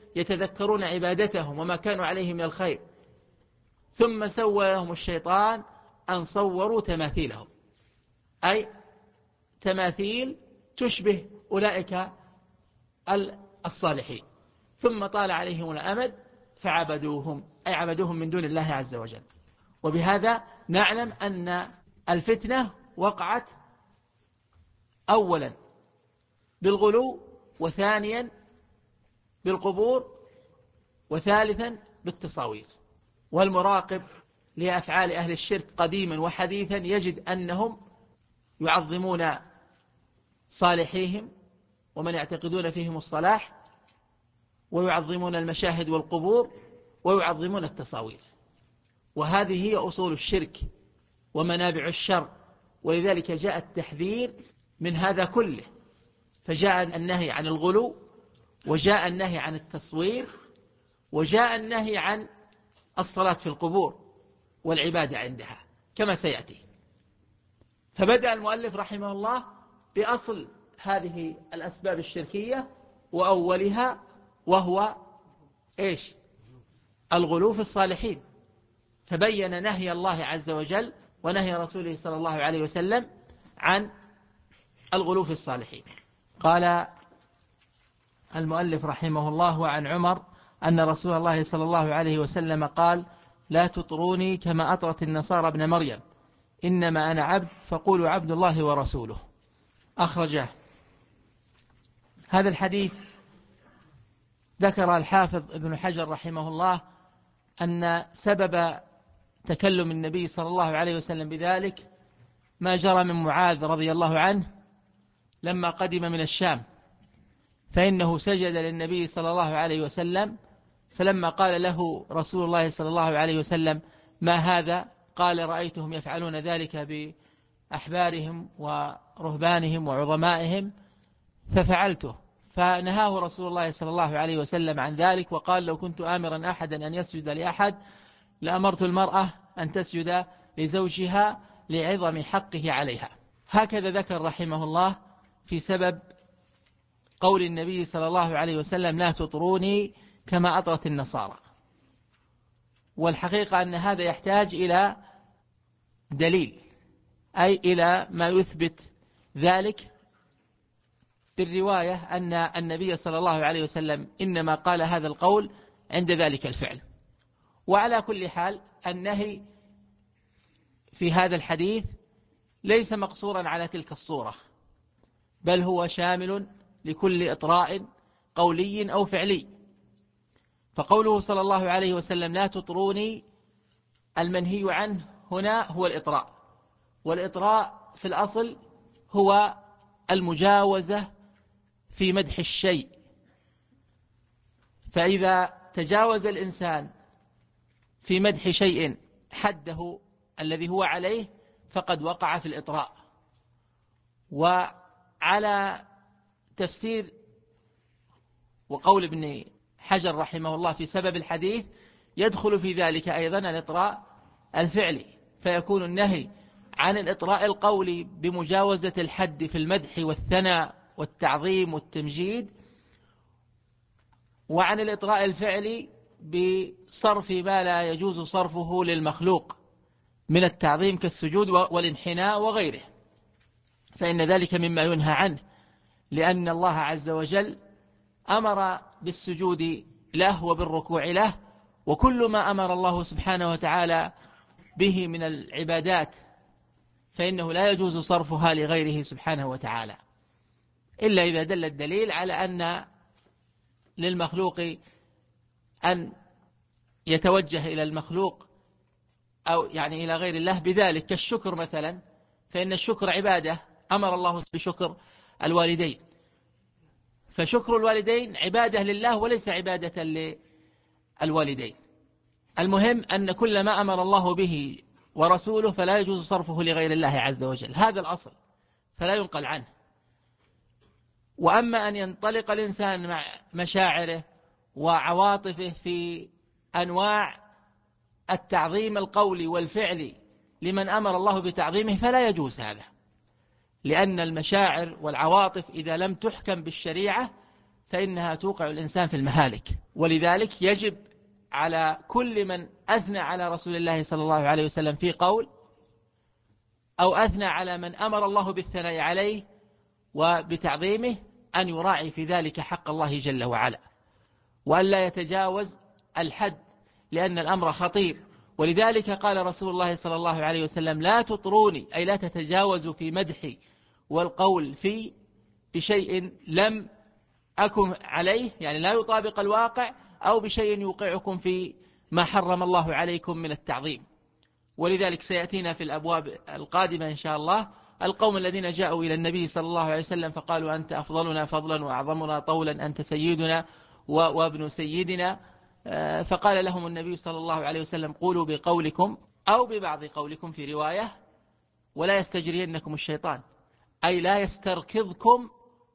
يتذكرون عبادتهم وما كانوا عليه من الخير، ثم سوى لهم الشيطان أن صوروا تماثيلهم، أي تماثيل تشبه أولئك الصالحين، ثم طال عليهم الأمد فعبدوهم، أي عبدوهم من دون الله عز وجل. وبهذا نعلم أن الفتنة وقعت أولا بالغلو، وثانيا بالقبور، وثالثا بالتصاوير. والمراقب لأفعال أهل الشرك قديما وحديثا يجد أنهم يعظمون صالحيهم ومن يعتقدون فيهم الصلاح، ويعظمون المشاهد والقبور، ويعظمون التصاوير، وهذه هي أصول الشرك ومنابع الشر. ولذلك جاء التحذير من هذا كله، فجاء النهي عن الغلو، وجاء النهي عن التصوير، وجاء النهي عن الصلاة في القبور والعبادة عندها كما سيأتي. فبدأ المؤلف رحمه الله بأصل هذه الأسباب الشركية وأولها، وهو إيش؟ الغلو في الصالحين، فبين نهي الله عز وجل ونهي رسوله صلى الله عليه وسلم عن الغلو في الصالحين. قال المؤلف رحمه الله: وعن عمر أن رسول الله صلى الله عليه وسلم قال: لا تطروني كما أطرت النصارى ابن مريم، إنما أنا عبد فقولوا عبد الله ورسوله. أخرجه. هذا الحديث ذكر الحافظ ابن حجر رحمه الله أن سبب تكلم النبي صلى الله عليه وسلم بذلك ما جرى من معاذ رضي الله عنه لما قدم من الشام، فإنه سجد للنبي صلى الله عليه وسلم، فلما قال له رسول الله صلى الله عليه وسلم: ما هذا؟ قال: رأيتهم يفعلون ذلك بأحبارهم ورهبانهم وعظمائهم ففعلته. فنهاه رسول الله صلى الله عليه وسلم عن ذلك، وقال: لو كنت آمرا أحدا أن يسجد لأحد لأمرت المرأة أن تسجد لزوجها لعظم حقه عليها. هكذا ذكر رحمه الله في سبب قول النبي صلى الله عليه وسلم: لا تطروني كما أطرت النصارى. والحقيقة أن هذا يحتاج إلى دليل، أي إلى ما يثبت ذلك بالرواية أن النبي صلى الله عليه وسلم إنما قال هذا القول عند ذلك الفعل. وعلى كل حال النهي في هذا الحديث ليس مقصورا على تلك الصورة، بل هو شامل لكل إطراء قولي أو فعلي. فقوله صلى الله عليه وسلم: لا تطروني، المنهي عنه هنا هو الإطراء، والإطراء في الأصل هو المجاوزة في مدح الشيء، فإذا تجاوز الإنسان في مدح شيء حده الذي هو عليه فقد وقع في الإطراء. وعلى تفسير وقول ابن حجر رحمه الله في سبب الحديث يدخل في ذلك أيضا الإطراء الفعلي، فيكون النهي عن الإطراء القولي بمجاوزة الحد في المدح والثناء والتعظيم والتمجيد، وعن الإطراء الفعلي بصرف ما لا يجوز صرفه للمخلوق من التعظيم كالسجود والانحناء وغيره، فإن ذلك مما ينهى عنه، لأن الله عز وجل أمر بالسجود له وبالركوع له، وكل ما أمر الله سبحانه وتعالى به من العبادات فإنه لا يجوز صرفها لغيره سبحانه وتعالى، إلا إذا دل الدليل على أن للمخلوق أن يتوجه إلى المخلوق أو يعني إلى غير الله بذلك، كالشكر مثلا، فإن الشكر عبادة أمر الله بشكر الوالدين، فشكر الوالدين عبادة لله وليس عبادة للوالدين. المهم أن كل ما أمر الله به ورسوله فلا يجوز صرفه لغير الله عز وجل، هذا الأصل فلا ينقل عنه. وأما أن ينطلق الإنسان مع مشاعره وعواطفه في أنواع التعظيم القولي والفعلي لمن أمر الله بتعظيمه فلا يجوز هذا، لأن المشاعر والعواطف إذا لم تحكم بالشريعة فإنها توقع الإنسان في المهالك. ولذلك يجب على كل من أثنى على رسول الله صلى الله عليه وسلم في قول أو أثنى على من أمر الله بالثناء عليه وبتعظيمه أن يراعي في ذلك حق الله جل وعلا، وأن لا يتجاوز الحد، لأن الأمر خطير. ولذلك قال رسول الله صلى الله عليه وسلم: لا تطروني، أي لا تتجاوزوا في مدحي والقول في بشيء لم أكن عليه، يعني لا يطابق الواقع، أو بشيء يوقعكم في ما حرم الله عليكم من التعظيم. ولذلك سيأتينا في الأبواب القادمة إن شاء الله القوم الذين جاءوا إلى النبي صلى الله عليه وسلم فقالوا: أنت أفضلنا فضلا وأعظمنا طولا، أنت سيدنا وابن سيدنا. فقال لهم النبي صلى الله عليه وسلم: قولوا بقولكم أو ببعض قولكم في رواية، ولا يستجرينكم الشيطان، أي لا يستركضكم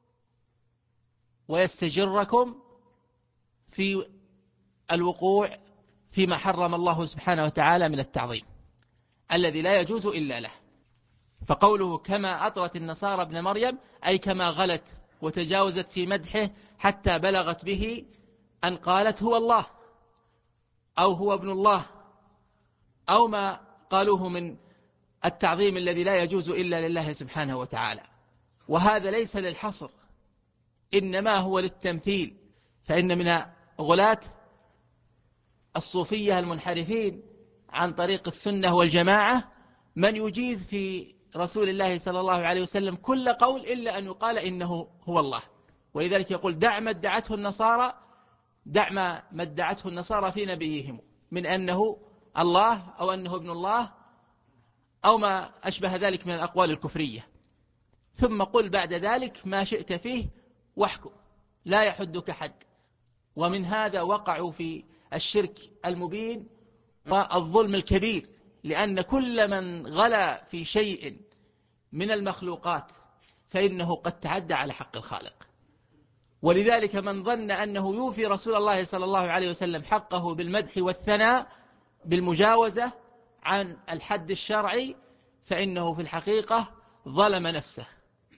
ويستجركم في الوقوع فيما حرم الله سبحانه وتعالى من التعظيم الذي لا يجوز إلا له. فقوله كما أطرت النصارى ابن مريم، أي كما غلت وتجاوزت في مدحه حتى بلغت به أن قالت هو الله أو هو ابن الله، أو ما قالوه من التعظيم الذي لا يجوز إلا لله سبحانه وتعالى. وهذا ليس للحصر، إنما هو للتمثيل. فإن من غلاة الصوفية المنحرفين عن طريق السنة والجماعة من يجيز في رسول الله صلى الله عليه وسلم كل قول إلا أن يقال إنه هو الله. ولذلك يقول: دع ما ادعته النصارى، دع ما ادعته النصارى في نبيهم من أنه الله أو أنه ابن الله أو ما أشبه ذلك من الأقوال الكفرية، ثم قل بعد ذلك ما شئت فيه واحكم، لا يحدك حد. ومن هذا وقعوا في الشرك المبين والظلم الكبير، لأن كل من غلا في شيء من المخلوقات فإنه قد تعدى على حق الخالق. ولذلك من ظن أنه يوفي رسول الله صلى الله عليه وسلم حقه بالمدح والثناء بالمجاوزة عن الحد الشرعي فإنه في الحقيقة ظلم نفسه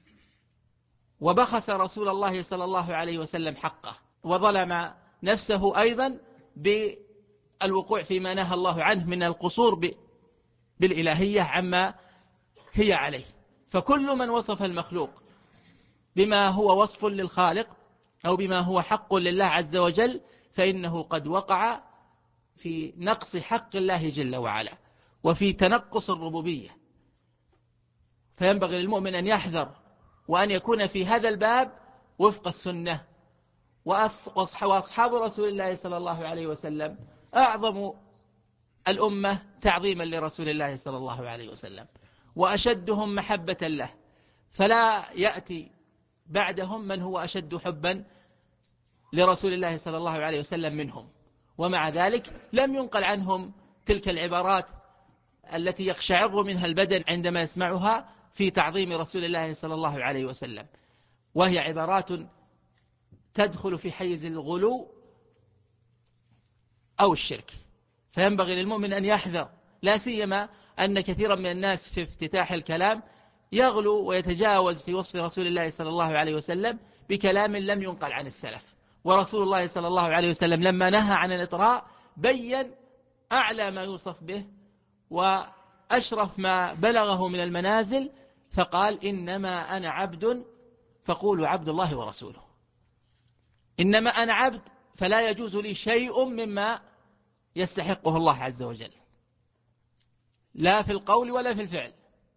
وبخس رسول الله صلى الله عليه وسلم حقه، وظلم نفسه أيضا بالوقوع فيما نهى الله عنه من القصور بالإلهية عما هي عليه. فكل من وصف المخلوق بما هو وصف للخالق أو بما هو حق لله عز وجل فإنه قد وقع في نقص حق الله جل وعلا وفي تنقص الربوبية. فينبغي للمؤمن أن يحذر وأن يكون في هذا الباب وفق السنة. وأصحاب رسول الله صلى الله عليه وسلم أعظم الأمة تعظيما لرسول الله صلى الله عليه وسلم وأشدهم محبة له، فلا يأتي بعدهم من هو أشد حبا لرسول الله صلى الله عليه وسلم منهم. ومع ذلك لم ينقل عنهم تلك العبارات التي يقشعر منها البدن عندما يسمعها في تعظيم رسول الله صلى الله عليه وسلم، وهي عبارات تدخل في حيز الغلو أو الشرك. فينبغي للمؤمن أن يحذر، لا سيما أن كثيرا من الناس في افتتاح الكلام يغلو ويتجاوز في وصف رسول الله صلى الله عليه وسلم بكلام لم ينقل عن السلف. ورسول الله صلى الله عليه وسلم لما نهى عن الإطراء بين أعلى ما يوصف به وأشرف ما بلغه من المنازل، فقال: إنما أنا عبد فقولوا عبد الله ورسوله. إنما أنا عبد، فلا يجوز لي شيء مما يستحقه الله عز وجل، لا في القول ولا في الفعل.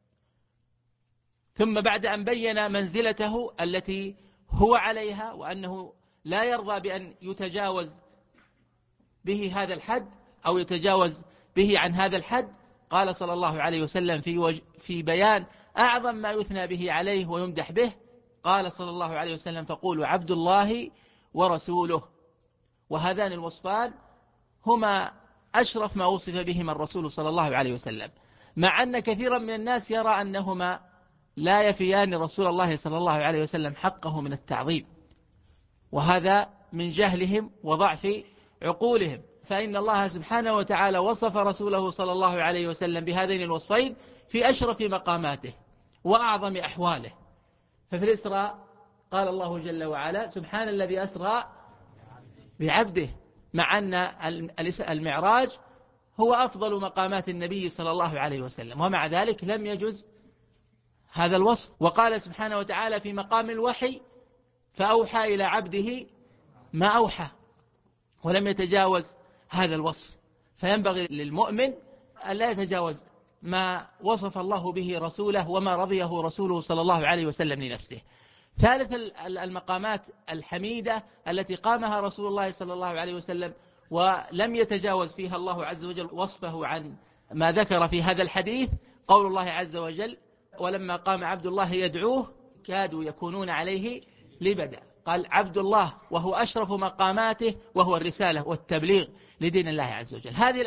ثم بعد أن بين منزلته التي هو عليها وأنه لا يرضى بأن يتجاوز به هذا الحد أو يتجاوز به عن هذا الحد، قال صلى الله عليه وسلم في بيان أعظم ما يثنى به عليه ويمدح به، قال صلى الله عليه وسلم: فقولوا عبد الله ورسوله. وهذان الوصفان هما أشرف ما وصف بهما الرسول صلى الله عليه وسلم، مع أن كثيرا من الناس يرى أنهما لا يفيان رسول الله صلى الله عليه وسلم حقه من التعظيم، وهذا من جهلهم وضعف عقولهم. فإن الله سبحانه وتعالى وصف رسوله صلى الله عليه وسلم بهذين الوصفين في أشرف مقاماته وأعظم أحواله. ففي الإسراء قال الله جل وعلا سبحان الذي أسرى بعبده، مع أن المعراج هو أفضل مقامات النبي صلى الله عليه وسلم، ومع ذلك لم يجز هذا الوصف. وقال سبحانه وتعالى في مقام الوحي فأوحى إلى عبده ما أوحى، ولم يتجاوز هذا الوصف. فينبغي للمؤمن أن لا يتجاوز ما وصف الله به رسوله وما رضيه رسوله صلى الله عليه وسلم لنفسه. ثالث المقامات الحميدة التي قامها رسول الله صلى الله عليه وسلم ولم يتجاوز فيها الله عز وجل وصفه عن ما ذكر في هذا الحديث، قول الله عز وجل ولما قام عبد الله يدعوه كادوا يكونون عليه لبدا. قال عبد الله وهو أشرف مقاماته وهو الرسالة والتبليغ لدين الله عز وجل. هذه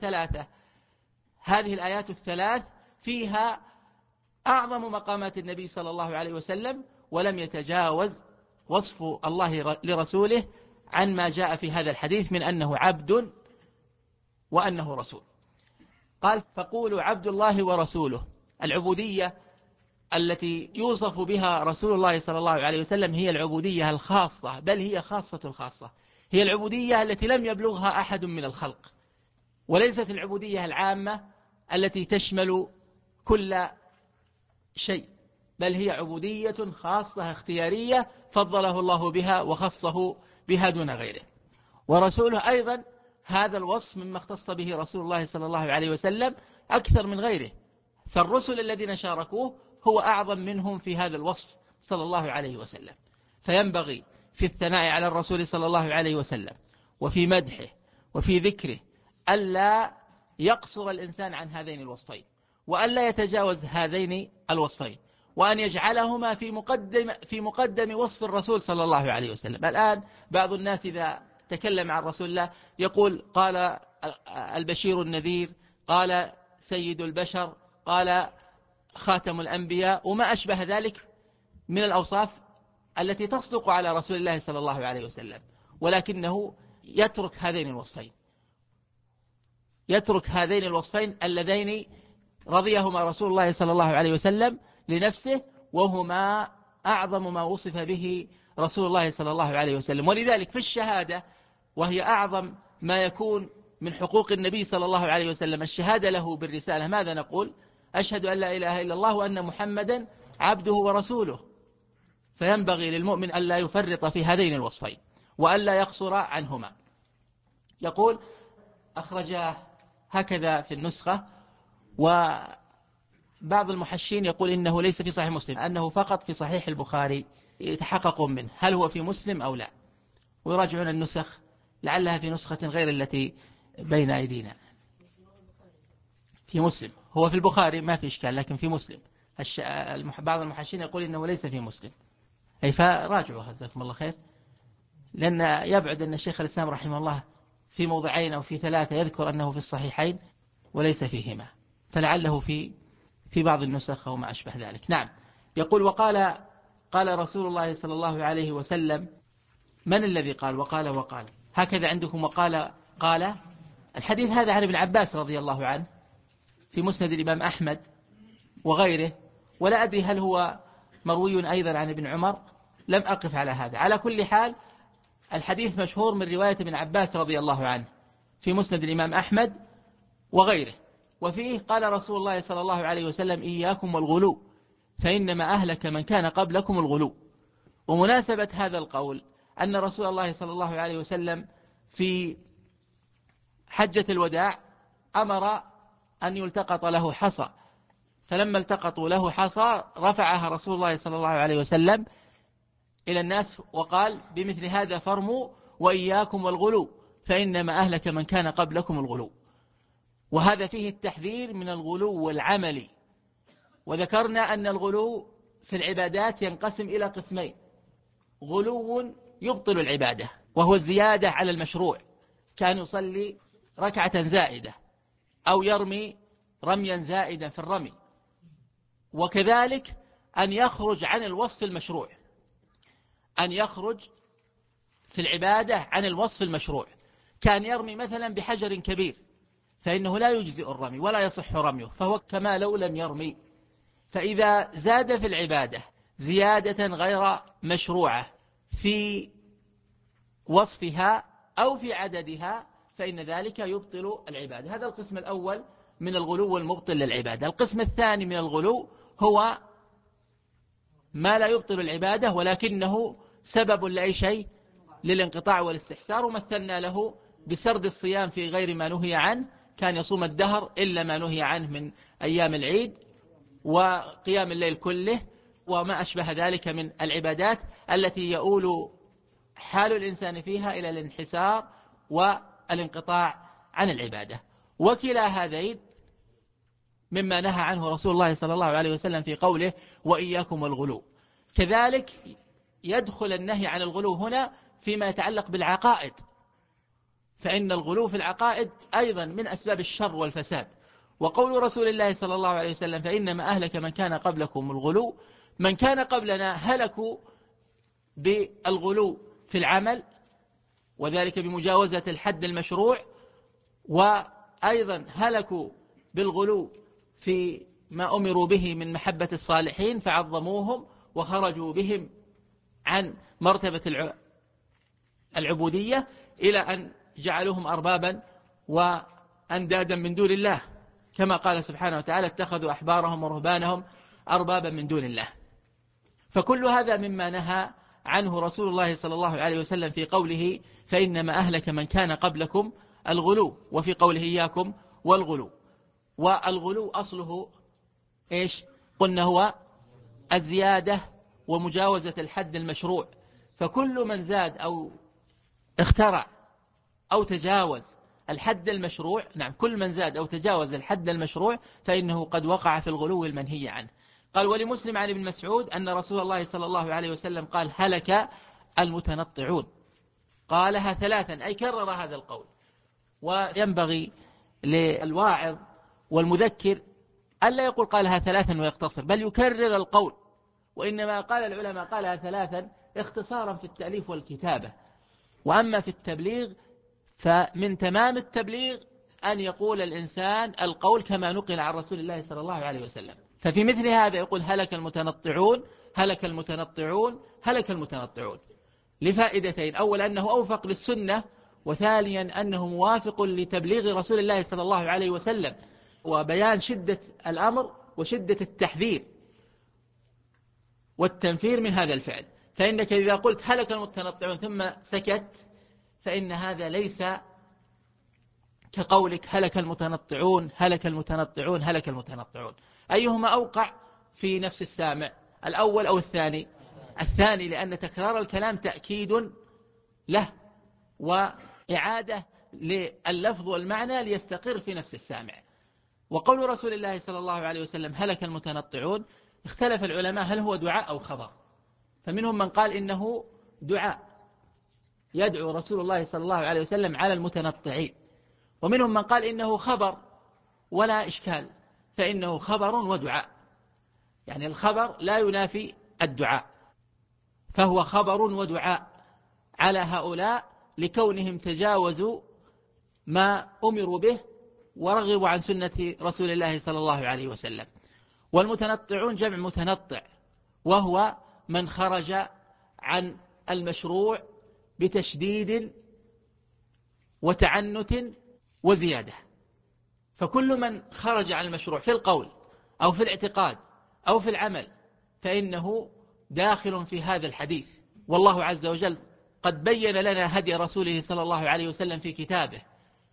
الآيات الثلاث فيها أعظم مقامات النبي صلى الله عليه وسلم، ولم يتجاوز وصف الله لرسوله عن ما جاء في هذا الحديث من أنه عبد وأنه رسول. قال فقولوا عبد الله ورسوله. العبودية التي يوصف بها رسول الله صلى الله عليه وسلم هي العبودية الخاصة، بل هي خاصة الخاصة، هي العبودية التي لم يبلغها أحد من الخلق، وليست العبودية العامة التي تشمل كل شيء، بل هي عبودية خاصة اختيارية فضله الله بها وخصه بها دون غيره. ورسوله أيضا هذا الوصف مما اختص به رسول الله صلى الله عليه وسلم أكثر من غيره، فالرسل الذين شاركوه هو أعظم منهم في هذا الوصف صلى الله عليه وسلم. فينبغي في الثناء على الرسول صلى الله عليه وسلم وفي مدحه وفي ذكره ألا يقصر الإنسان عن هذين الوصفين، وألا يتجاوز هذين الوصفين، وأن يجعلهما في مقدم وصف الرسول صلى الله عليه وسلم. الآن بعض الناس إذا تكلم عن رسول الله يقول قال البشير النذير، قال سيد البشر، قال خاتم الأنبياء، وما أشبه ذلك من الأوصاف التي تصدق على رسول الله صلى الله عليه وسلم، ولكنه يترك هذين الوصفين اللذين رضيهما رسول الله صلى الله عليه وسلم لنفسه، وهما أعظم ما وصف به رسول الله صلى الله عليه وسلم. ولذلك في الشهادة، وهي أعظم ما يكون من حقوق النبي صلى الله عليه وسلم، الشهادة له بالرسالة، ماذا نقول؟ أشهد أن لا إله إلا الله وأن محمدا عبده ورسوله. فينبغي للمؤمن أن لا يفرط في هذين الوصفين وأن لا يقصر عنهما. يقول أخرجاه هكذا في النسخة، وبعض المحشين يقول إنه ليس في صحيح مسلم، أنه فقط في صحيح البخاري، يتحققون منه هل هو في مسلم أو لا، ويراجعون النسخ لعلها في نسخة غير التي بين أيدينا. في مسلم، هو في البخاري ما في إشكال، لكن في مسلم بعض المحشين يقول إنه ليس في مسلم، أي فراجعوا جزاكم الله خير، لأن يبعد أن الشيخ الإسلام رحمه الله في موضعين أو في ثلاثة يذكر أنه في الصحيحين وليس فيهما، فلعله في بعض النسخ أو ما أشبه ذلك. نعم. يقول قال رسول الله صلى الله عليه وسلم. من الذي قال وقال هكذا عندكم؟ قال الحديث هذا عن ابن عباس رضي الله عنه في مسند الإمام أحمد وغيره، ولا أدري هل هو مروي أيضا عن ابن عمر، لم أقف على هذا. على كل حال الحديث مشهور من رواية ابن عباس رضي الله عنه في مسند الإمام أحمد وغيره، وفيه قال رسول الله صلى الله عليه وسلم إياكم والغلو فإنما أهلك من كان قبلكم الغلو. ومناسبة هذا القول أن رسول الله صلى الله عليه وسلم في حجة الوداع أمر أن يلتقط له حصى، فلما التقطوا له حصى رفعها رسول الله صلى الله عليه وسلم إلى الناس وقال بمثل هذا فرموا وإياكم والغلو فإنما أهلك من كان قبلكم الغلو. وهذا فيه التحذير من الغلو العملي. وذكرنا أن الغلو في العبادات ينقسم إلى قسمين: غلو يبطل العبادة وهو الزيادة على المشروع، كان يصلي ركعة زائدة أو يرمي رميا زائدا في الرمي، وكذلك أن يخرج عن الوصف المشروع، أن يخرج في العبادة عن الوصف المشروع، كان يرمي مثلا بحجر كبير فإنه لا يجزئ الرمي ولا يصح رميه، فهو كما لو لم يرمي. فإذا زاد في العبادة زيادة غير مشروعة في وصفها أو في عددها فإن ذلك يبطل العبادة. هذا القسم الأول من الغلو المبطل للعبادة. القسم الثاني من الغلو هو ما لا يبطل العبادة ولكنه سبب لأي شيء، للانقطاع والاستحسار، ومثلنا له بسرد الصيام في غير ما نهي عنه، كان يصوم الدهر إلا ما نهي عنه من أيام العيد، وقيام الليل كله، وما أشبه ذلك من العبادات التي يؤول حال الإنسان فيها إلى الانحسار والانقطاع عن العبادة. وكلا هذين مما نهى عنه رسول الله صلى الله عليه وسلم في قوله وإياكم والغلو. كذلك يدخل النهي عن الغلو هنا فيما يتعلق بالعقائد، فإن الغلو في العقائد أيضا من أسباب الشر والفساد. وقول رسول الله صلى الله عليه وسلم فإنما أهلك من كان قبلكم الغلو، من كان قبلنا هلكوا بالغلو في العمل، وذلك بمجاوزة الحد المشروع، وأيضا هلكوا بالغلو في ما أمروا به من محبة الصالحين فعظموهم وخرجوا بهم عن مرتبة العبودية إلى أن جعلوهم أربابا وأندادا من دون الله، كما قال سبحانه وتعالى اتخذوا أحبارهم ورهبانهم أربابا من دون الله. فكل هذا مما نهى عنه رسول الله صلى الله عليه وسلم في قوله فإنما أهلك من كان قبلكم الغلو، وفي قوله إياكم والغلو. والغلو أصله إيش؟ قلنا هو الزيادة ومجاوزة الحد المشروع. فكل من زاد أو اخترع أو تجاوز الحد المشروع، نعم، كل من زاد أو تجاوز الحد المشروع فإنه قد وقع في الغلو المنهي عنه. قال ولمسلم عن ابن مسعود أن رسول الله صلى الله عليه وسلم قال هلك المتنطعون، قالها ثلاثا أي كرر هذا القول. وينبغي للواعظ والمذكر ألا يقول قالها ثلاثا ويقتصر، بل يكرر القول. وإنما قال العلماء قالها ثلاثا اختصارا في التأليف والكتابة. وأما في التبليغ فمن تمام التبليغ أن يقول الإنسان القول كما نقل عن رسول الله صلى الله عليه وسلم. ففي مثل هذا يقول هلك المتنطعون، هلك المتنطعون، هلك المتنطعون، لفائدتين: أولا أنه أوفق للسنة، وثانيا أنه موافق لتبليغ رسول الله صلى الله عليه وسلم وبيان شدة الأمر وشدة التحذير والتنفير من هذا الفعل. فإنك إذا قلت هلك المتنطعون ثم سكت فإن هذا ليس كقولك هلك المتنطعون، هلك المتنطعون، هلك المتنطعون. أيهما أوقع في نفس السامع، الأول أو الثاني؟ الثاني، لأن تكرار الكلام تأكيد له وإعادة لللفظ والمعنى ليستقر في نفس السامع. وقول رسول الله صلى الله عليه وسلم هلك المتنطعون اختلف العلماء هل هو دعاء أو خبر، فمنهم من قال إنه دعاء يدعو رسول الله صلى الله عليه وسلم على المتنطعين، ومنهم من قال إنه خبر ولا إشكال، فإنه خبر ودعاء، يعني الخبر لا ينافي الدعاء، فهو خبر ودعاء على هؤلاء لكونهم تجاوزوا ما أمروا به ورغبوا عن سنة رسول الله صلى الله عليه وسلم. والمتنطعون جمع متنطع، وهو من خرج عن المشروع بتشديد وتعنت وزيادة. فكل من خرج عن المشروع في القول أو في الاعتقاد أو في العمل فإنه داخل في هذا الحديث. والله عز وجل قد بين لنا هدي رسوله صلى الله عليه وسلم في كتابه،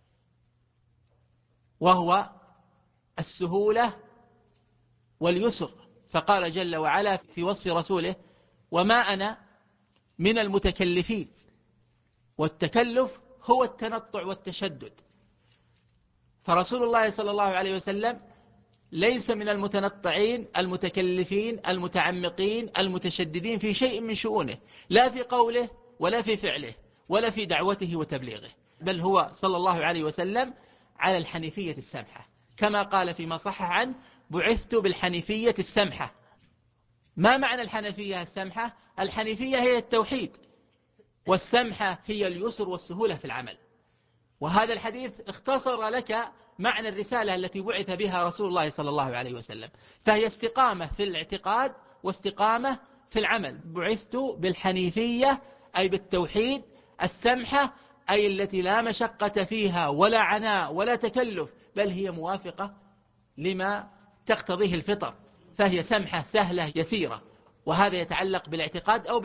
وهو السهولة واليسر، فقال جل وعلا في وصف رسوله وما أنا من المتكلفين. والتكلف هو التنطع والتشدد، فرسول الله صلى الله عليه وسلم ليس من المتنطعين المتكلفين المتعمقين المتشددين في شيء من شؤونه، لا في قوله ولا في فعله ولا في دعوته وتبليغه، بل هو صلى الله عليه وسلم على الحنيفية السمحة، كما قال فيما صح عنه بعثت بالحنيفية السمحة. ما معنى الحنيفية السمحة؟ الحنيفية هي التوحيد، والسمحة هي اليسر والسهولة في العمل. وهذا الحديث اختصر لك معنى الرسالة التي بعث بها رسول الله صلى الله عليه وسلم، فهي استقامة في الاعتقاد واستقامة في العمل. بعثت بالحنيفية أي بالتوحيد السمحة، أي التي لا مشقة فيها ولا عناء ولا تكلف، بل هي موافقة لما تقتضيه الفطر، فهي سمحة سهلة يسيرة. وهذا يتعلق بالاعتقاد أو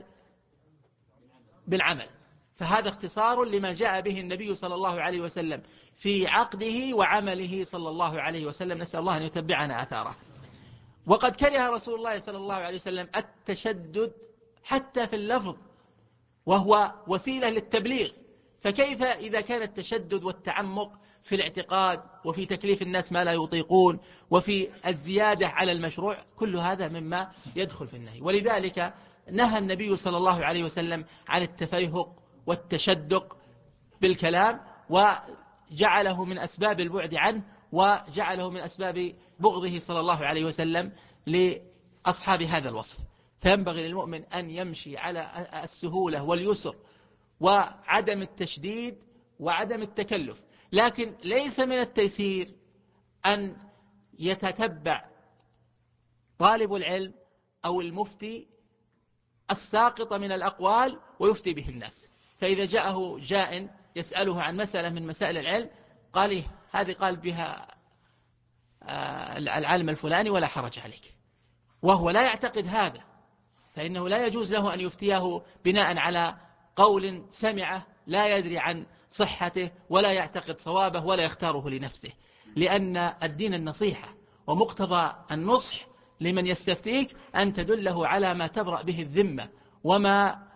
بالعمل. فهذا اختصار لما جاء به النبي صلى الله عليه وسلم في عقده وعمله صلى الله عليه وسلم، نسأل الله أن يتبعنا آثاره. وقد كره رسول الله صلى الله عليه وسلم التشدد حتى في اللفظ، وهو وسيلة للتبليغ، فكيف إذا كان التشدد والتعمق في الاعتقاد وفي تكليف الناس ما لا يطيقون وفي الزيادة على المشروع، كل هذا مما يدخل في النهي. ولذلك نهى النبي صلى الله عليه وسلم عن التفيهق والتشدق بالكلام، وجعله من أسباب البعد عنه، وجعله من أسباب بغضه صلى الله عليه وسلم لأصحاب هذا الوصف. فينبغي للمؤمن أن يمشي على السهولة واليسر وعدم التشديد وعدم التكلف، لكن ليس من التيسير أن يتتبع طالب العلم أو المفتي الساقط من الأقوال ويفتي به الناس. فإذا جاءه جاء يسأله عن مسألة من مسائل العلم، قال هذه قال بها العالم الفلاني ولا حرج عليك، وهو لا يعتقد هذا، فإنه لا يجوز له أن يفتيه بناء على قول سمعه لا يدري عن صحته ولا يعتقد صوابه ولا يختاره لنفسه، لأن الدين النصيحة، ومقتضى النصح لمن يستفتيك أن تدله على ما تبرأ به الذمة وما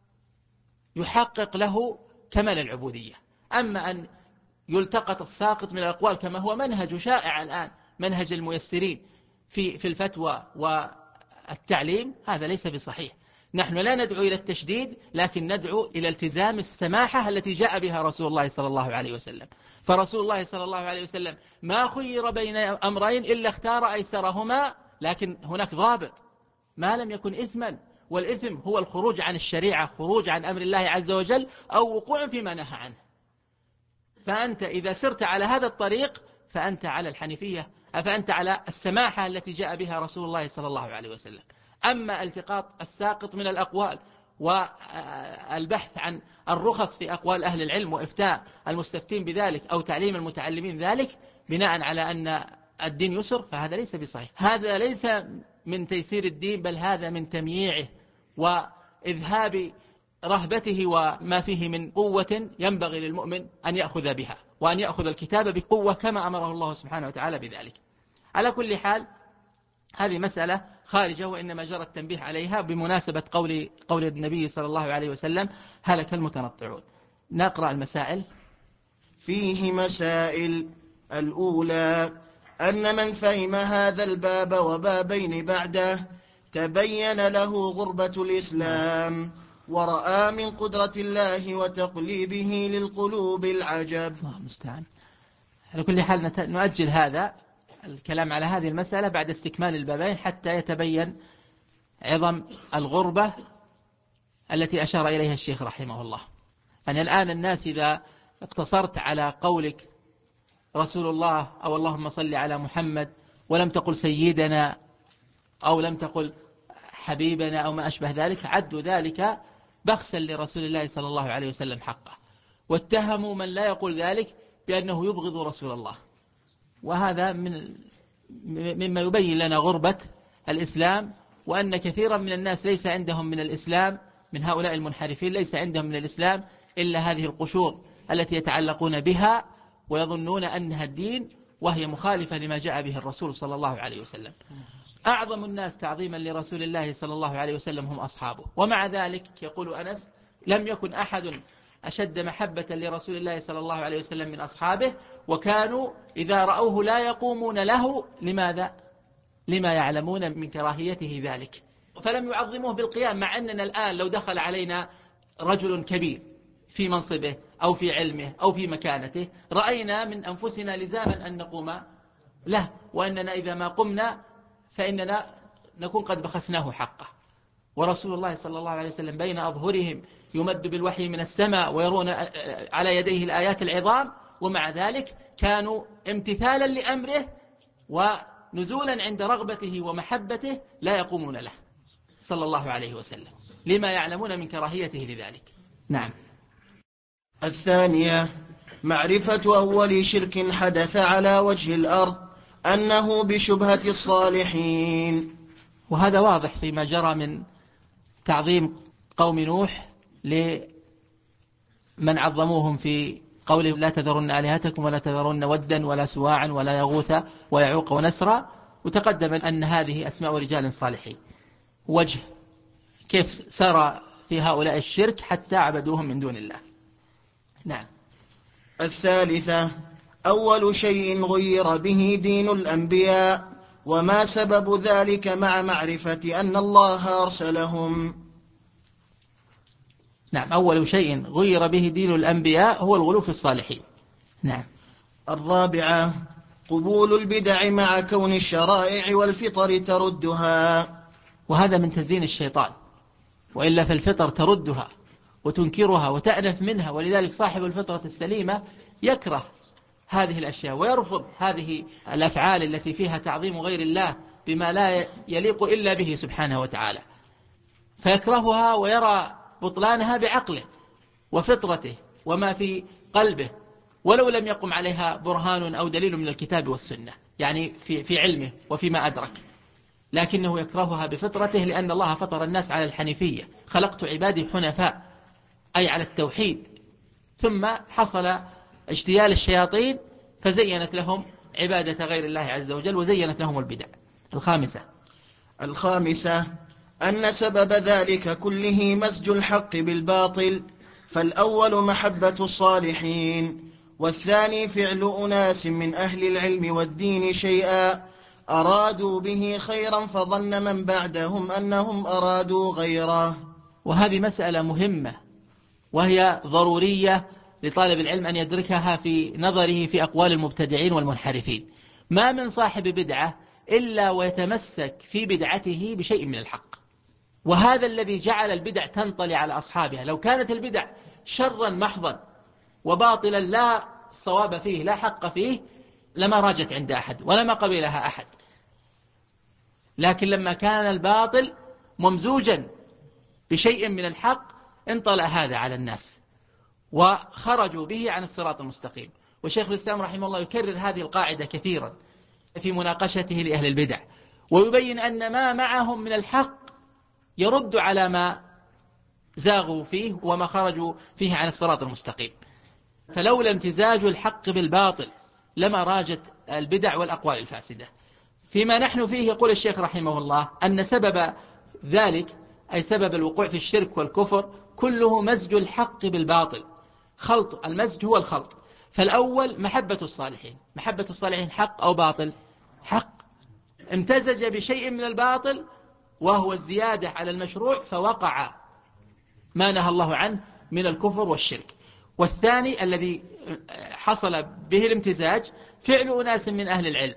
يحقق له كمال العبودية. أما أن يلتقط الساقط من الأقوال كما هو منهج شائع الآن، منهج الميسرين في الفتوى والتعليم، هذا ليس بصحيح. نحن لا ندعو إلى التشديد، لكن ندعو إلى التزام السماحة التي جاء بها رسول الله صلى الله عليه وسلم. فرسول الله صلى الله عليه وسلم ما خير بين أمرين إلا اختار أيسرهما، لكن هناك ضابط ما لم يكن إثما، والإثم هو الخروج عن الشريعة، خروج عن أمر الله عز وجل، أو وقوع فيما نهى عنه. فأنت إذا سرت على هذا الطريق فأنت على الحنيفية، فأنت على السماحة التي جاء بها رسول الله صلى الله عليه وسلم. أما التقاط الساقط من الأقوال والبحث عن الرخص في أقوال أهل العلم وإفتاء المستفتين بذلك أو تعليم المتعلمين ذلك بناء على أن الدين يسر، فهذا ليس بصحيح. هذا ليس من تيسير الدين، بل هذا من تمييعه وإذهاب رهبته وما فيه من قوة ينبغي للمؤمن أن يأخذ بها، وأن يأخذ الكتاب بقوة كما أمره الله سبحانه وتعالى بذلك. على كل حال هذه مسألة خارجة، وإنما جرى التنبيه عليها بمناسبة قول النبي صلى الله عليه وسلم هلك المتنطعون. نقرأ المسائل. فيه مسائل. الأولى أن من فهم هذا الباب وبابين بعده تبين له غربة الإسلام، ورأى من قدرة الله وتقليبه للقلوب العجب. الله المستعان. على كل حال نؤجل هذا الكلام على هذه المسألة بعد استكمال البابين حتى يتبين عظم الغربة التي أشار إليها الشيخ رحمه الله. يعني الآن الناس إذا اقتصرت على قولك رسول الله أو اللهم صل على محمد ولم تقل سيدنا أو لم تقل حبيبنا أو ما أشبه ذلك، عدوا ذلك بخسا لرسول الله صلى الله عليه وسلم حقه، واتهموا من لا يقول ذلك بأنه يبغض رسول الله. وهذا مما يبين لنا غربة الإسلام، وأن كثيرا من الناس ليس عندهم من الإسلام، من هؤلاء المنحرفين ليس عندهم من الإسلام إلا هذه القشور التي يتعلقون بها ويظنون أنها الدين، وهي مخالفة لما جاء به الرسول صلى الله عليه وسلم. أعظم الناس تعظيما لرسول الله صلى الله عليه وسلم هم أصحابه، ومع ذلك يقول أنس لم يكن أحد أشد محبة لرسول الله صلى الله عليه وسلم من أصحابه، وكانوا إذا رأوه لا يقومون له. لماذا؟ لما يعلمون من كراهيته ذلك، فلم يعظموه بالقيام. مع أننا الآن لو دخل علينا رجل كبير في منصبه أو في علمه أو في مكانته، رأينا من أنفسنا لزاما أن نقوم له، وأننا إذا ما قمنا فإننا نكون قد بخسناه حقه. ورسول الله صلى الله عليه وسلم بين أظهرهم يمد بالوحي من السماء ويرون على يديه الآيات العظام، ومع ذلك كانوا امتثالا لأمره ونزولا عند رغبته ومحبته لا يقومون له. صلى الله عليه وسلم، لما يعلمون من كراهيته لذلك. نعم. الثانية معرفة أول شرك حدث على وجه الأرض أنه بشبهة الصالحين. وهذا واضح فيما جرى من تعظيم قوم نوح لمن عظموهم في قوله لا تذرن آلهتكم ولا تذرن ودا ولا سواعا ولا يغوث ويعوق ونسرا، وتقدم أن هذه أسماء رجال صالحين. وجه كيف سار في هؤلاء الشرك حتى عبدوهم من دون الله. نعم. الثالثة أول شيء غير به دين الأنبياء وما سبب ذلك مع معرفة أن الله أرسلهم. نعم، أول شيء غير به دين الأنبياء هو الغلو في الصالحين. نعم. الرابعة قبول البدع مع كون الشرائع والفطر تردها. وهذا من تزيين الشيطان، وإلا فالفطر تردها وتنكرها وتأنف منها، ولذلك صاحب الفطرة السليمة يكره هذه الأشياء ويرفض هذه الأفعال التي فيها تعظيم غير الله بما لا يليق إلا به سبحانه وتعالى، فيكرهها ويرى بطلانها بعقله وفطرته وما في قلبه، ولو لم يقم عليها برهان أو دليل من الكتاب والسنة، يعني في علمه وفيما أدرك، لكنه يكرهها بفطرته، لأن الله فطر الناس على الحنيفية، خلقت عبادي حنفاء، أي على التوحيد. ثم حصل اجتيال الشياطين فزينت لهم عبادة غير الله عز وجل وزينت لهم البدع. الخامسة أن سبب ذلك كله مزج الحق بالباطل، فالأول محبة الصالحين، والثاني فعل أناس من أهل العلم والدين شيئا أرادوا به خيرا فظن من بعدهم أنهم أرادوا غيره. وهذه مسألة مهمة وهي ضرورية لطالب العلم أن يدركها في نظره في أقوال المبتدعين والمنحرفين. ما من صاحب بدعة إلا ويتمسك في بدعته بشيء من الحق، وهذا الذي جعل البدع تنطلي على أصحابها. لو كانت البدع شرا محضا وباطلا لا صواب فيه لا حق فيه لما راجت عند أحد ولما قبلها أحد، لكن لما كان الباطل ممزوجا بشيء من الحق انطلع هذا على الناس وخرجوا به عن الصراط المستقيم. وشيخ الإسلام رحمه الله يكرر هذه القاعدة كثيرا في مناقشته لأهل البدع، ويبين أن ما معهم من الحق يرد على ما زاغوا فيه وما خرجوا فيه عن الصراط المستقيم. فلولا امتزاج الحق بالباطل لما راجت البدع والأقوال الفاسدة. فيما نحن فيه يقول الشيخ رحمه الله أن سبب ذلك أي سبب الوقوع في الشرك والكفر كله مزج الحق بالباطل. خلط المزج هو الخلط. فالأول محبة الصالحين. محبة الصالحين حق أو باطل؟ حق. امتزج بشيء من الباطل وهو الزيادة على المشروع فوقع ما نهى الله عنه من الكفر والشرك. والثاني الذي حصل به الامتزاج فعل أناس من أهل العلم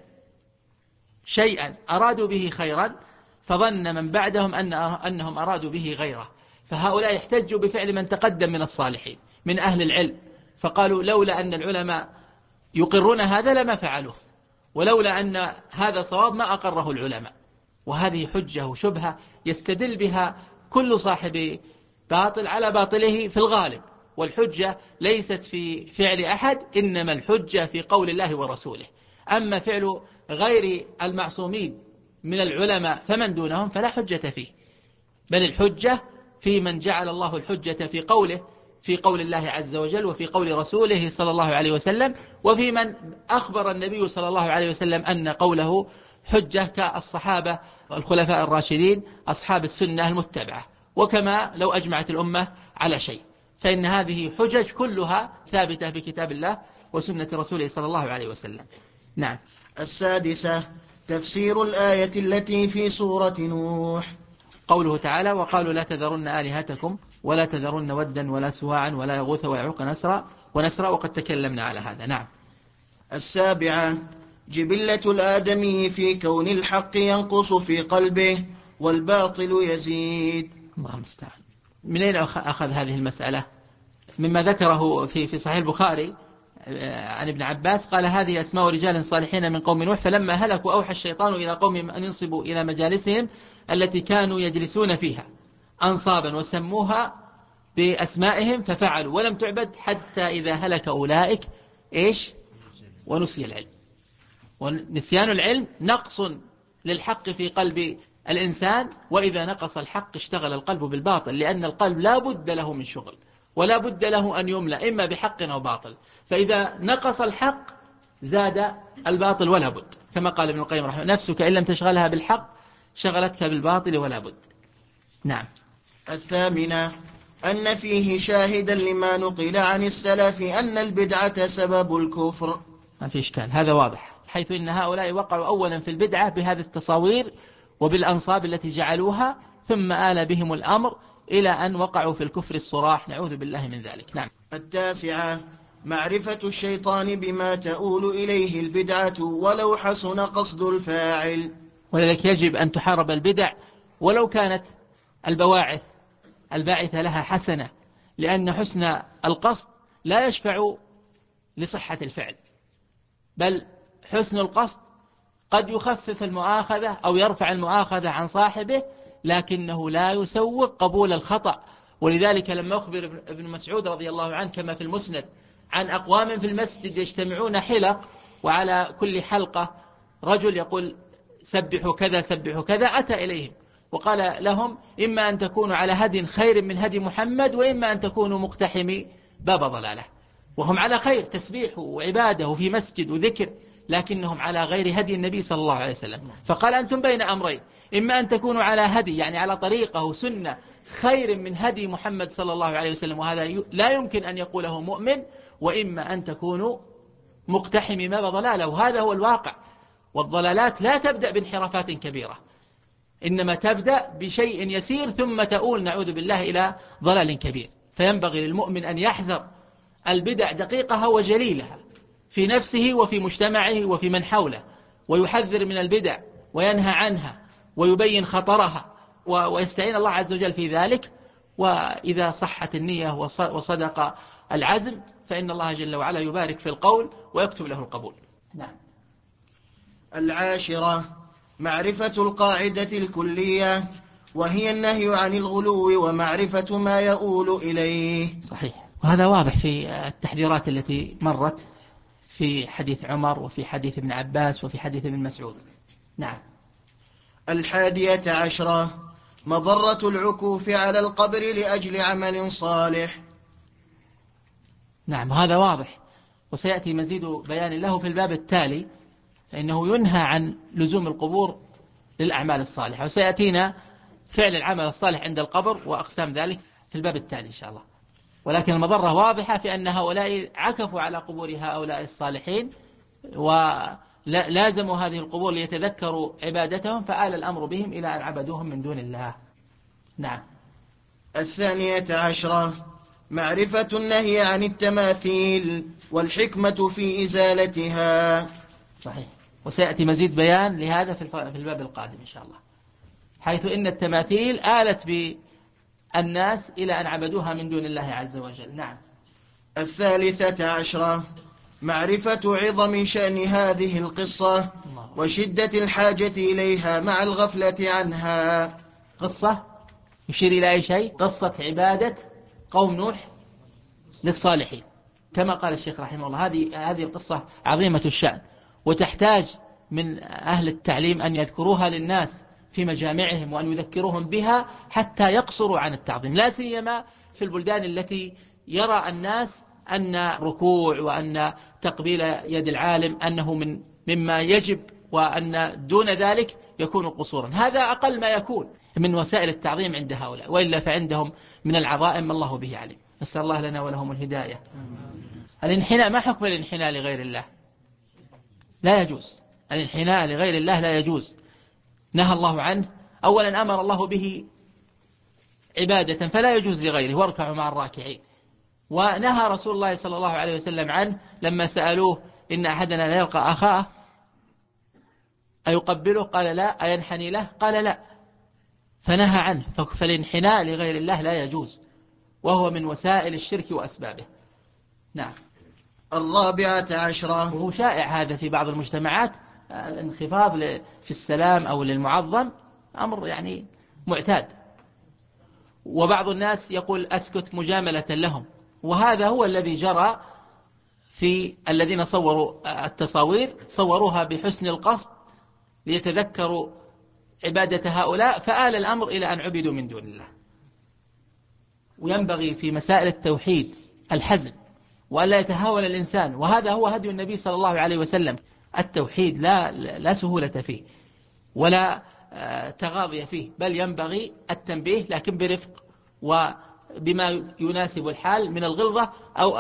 شيئا أرادوا به خيرا فظن من بعدهم أنهم أرادوا به غيره، فهؤلاء يحتجوا بفعل من تقدم من الصالحين من أهل العلم، فقالوا لولا أن العلماء يقرون هذا لما فعلوه، ولولا أن هذا صواب ما أقره العلماء. وهذه حجة وشبهة يستدل بها كل صاحب باطل على باطله في الغالب، والحجة ليست في فعل أحد، إنما الحجة في قول الله ورسوله. أما فعل غير المعصومين من العلماء فمن دونهم فلا حجة فيه، بل الحجة في من جعل الله الحجة في قوله، في قول الله عز وجل وفي قول رسوله صلى الله عليه وسلم، وفي من أخبر النبي صلى الله عليه وسلم أن قوله حجة كالصحابة والخلفاء الراشدين أصحاب السنة المتبعة، وكما لو أجمعت الأمة على شيء، فإن هذه حجج كلها ثابتة بكتاب الله وسنة رسوله صلى الله عليه وسلم. نعم. السادسة تفسير الآية التي في سورة نوح، قوله تعالى وقالوا لا تذرن آلهتكم ولا تذرن ودا ولا سواعا ولا يغوث ويعوق ونسرا، وقد تكلمنا على هذا. نعم. السابعة جبلة الآدمي في كون الحق ينقص في قلبه والباطل يزيد. الله المستعان. من أين أخذ هذه المسألة؟ مما ذكره في صحيح البخاري عن ابن عباس قال هذه أسماء رجال صالحين من قوم نوح فلما هلكوا أوحى الشيطان إلى قومهم أن ينصبوا إلى مجالسهم التي كانوا يجلسون فيها أنصابا وسموها بأسمائهم ففعلوا ولم تعبد حتى إذا هلك أولئك إيش ونسي العلم. ونسيان العلم نقص للحق في قلب الإنسان، وإذا نقص الحق اشتغل القلب بالباطل، لأن القلب لا بد له من شغل ولا بد له أن يملأ إما بحق أو باطل، فإذا نقص الحق زاد الباطل ولا بد، كما قال ابن القيم رحمه الله نفسك إن لم تشغلها بالحق شغلتك بالباطل ولا بد. نعم. الثامنة أن فيه شاهدا لما نقل عن السلف أن البدعة سبب الكفر. ما في إشكال، هذا واضح، حيث إن هؤلاء وقعوا أولا في البدعة بهذه التصاوير وبالأنصاب التي جعلوها، ثم آل بهم الأمر إلى أن وقعوا في الكفر الصراح، نعوذ بالله من ذلك. نعم. التاسعة معرفة الشيطان بما تؤول إليه البدعة ولو حسن قصد الفاعل. ولذلك يجب أن تحارب البدع ولو كانت الباعثة لها حسنة، لأن حسن القصد لا يشفع لصحة الفعل، بل حسن القصد قد يخفف المؤاخذة أو يرفع المؤاخذة عن صاحبه، لكنه لا يسوق قبول الخطأ. ولذلك لما أخبر ابن مسعود رضي الله عنه كما في المسند عن أقوام في المسجد يجتمعون حلق، وعلى كل حلقة رجل يقول سبحوا كذا سبحوا كذا، أتى إليهم وقال لهم إما أن تكونوا على هدي خير من هدي محمد، وإما أن تكونوا مقتحمي باب ضلاله، وهم على خير تسبيح وعبادة وفي مسجد وذكر، لكنهم على غير هدي النبي صلى الله عليه وسلم. فقال أنتم بين أمرين، إما أن تكونوا على هدي يعني على طريقة وسنة خير من هدي محمد صلى الله عليه وسلم، وهذا لا يمكن أن يقوله مؤمن، وإما أن تكونوا مقتحمي باب ضلاله، وهذا هو الواقع. والضلالات لا تبدأ بانحرافات كبيرة، إنما تبدأ بشيء يسير ثم تؤول نعوذ بالله إلى ضلال كبير. فينبغي للمؤمن أن يحذر البدع دقيقها وجليلها في نفسه وفي مجتمعه وفي من حوله، ويحذر من البدع وينهى عنها ويبين خطرها ويستعين الله عز وجل في ذلك. وإذا صحت النية وصدق العزم فإن الله جل وعلا يبارك في القول ويكتب له القبول. نعم. العاشرة معرفة القاعدة الكلية، وهي النهي عن الغلو ومعرفة ما يؤول إليه. صحيح، وهذا واضح في التحذيرات التي مرت في حديث عمر وفي حديث ابن عباس وفي حديث ابن مسعود. نعم. 11 مضرة العكوف على القبر لأجل عمل صالح. نعم، هذا واضح، وسيأتي مزيد بيان له في الباب التالي، فإنه ينهى عن لزوم القبور للأعمال الصالحة، وسيأتينا فعل العمل الصالح عند القبر وأقسام ذلك في الباب التالي إن شاء الله. ولكن المضرة واضحة في أن هؤلاء عكفوا على قبور هؤلاء الصالحين ولازموا هذه القبور ليتذكروا عبادتهم، فآل الأمر بهم إلى أن عبدوهم من دون الله. نعم. 12 معرفة النهي عن التماثيل والحكمة في إزالتها. صحيح، وسيأتي مزيد بيان لهذا في الباب القادم إن شاء الله، حيث إن التماثيل آلت بالناس إلى أن عبدوها من دون الله عز وجل. نعم. 13 معرفة عظم شأن هذه القصة وشدة الحاجة إليها مع الغفلة عنها. قصة يشير إلى أي شيء؟ قصة عبادة قوم نوح للصالحين، كما قال الشيخ رحمه الله هذه القصة عظيمة الشأن، وتحتاج من أهل التعليم أن يذكروها للناس في مجامعهم وأن يذكروهم بها حتى يقصروا عن التعظيم، لا سيما في البلدان التي يرى الناس أن ركوع وأن تقبيل يد العالم أنه مما يجب، وأن دون ذلك يكون قصورا. هذا أقل ما يكون من وسائل التعظيم عند هؤلاء، وإلا فعندهم من العظائم ما الله به عليم. نسأل الله لنا ولهم الهداية. الانحناء، ما حكم الانحناء لغير الله؟ لا يجوز، الانحناء لغير الله لا يجوز، نهى الله عنه. أولا أمر الله به عبادة فلا يجوز لغيره، واركعوا مع الراكعين. ونهى رسول الله صلى الله عليه وسلم عنه لما سألوه إن أحدنا لا يلقى أخاه أيقبله؟ قال لا. أينحني له؟ قال لا. فنهى عنه. فالانحناء لغير الله لا يجوز، وهو من وسائل الشرك وأسبابه. نعم. الرابعة عشرة. وهو شائع هذا في بعض المجتمعات، الانخفاض في السلام أو للمعظم أمر يعني معتاد، وبعض الناس يقول أسكت مجاملة لهم، وهذا هو الذي جرى في الذين صوروا التصاوير، صوروها بحسن القصد ليتذكروا عبادة هؤلاء، فآل الأمر إلى أن عبدوا من دون الله. وينبغي في مسائل التوحيد الحزم، وألا يتهاون الإنسان، وهذا هو هدي النبي صلى الله عليه وسلم. التوحيد لا سهولة فيه ولا تغاضي فيه، بل ينبغي التنبيه لكن برفق وبما يناسب الحال من الغلظة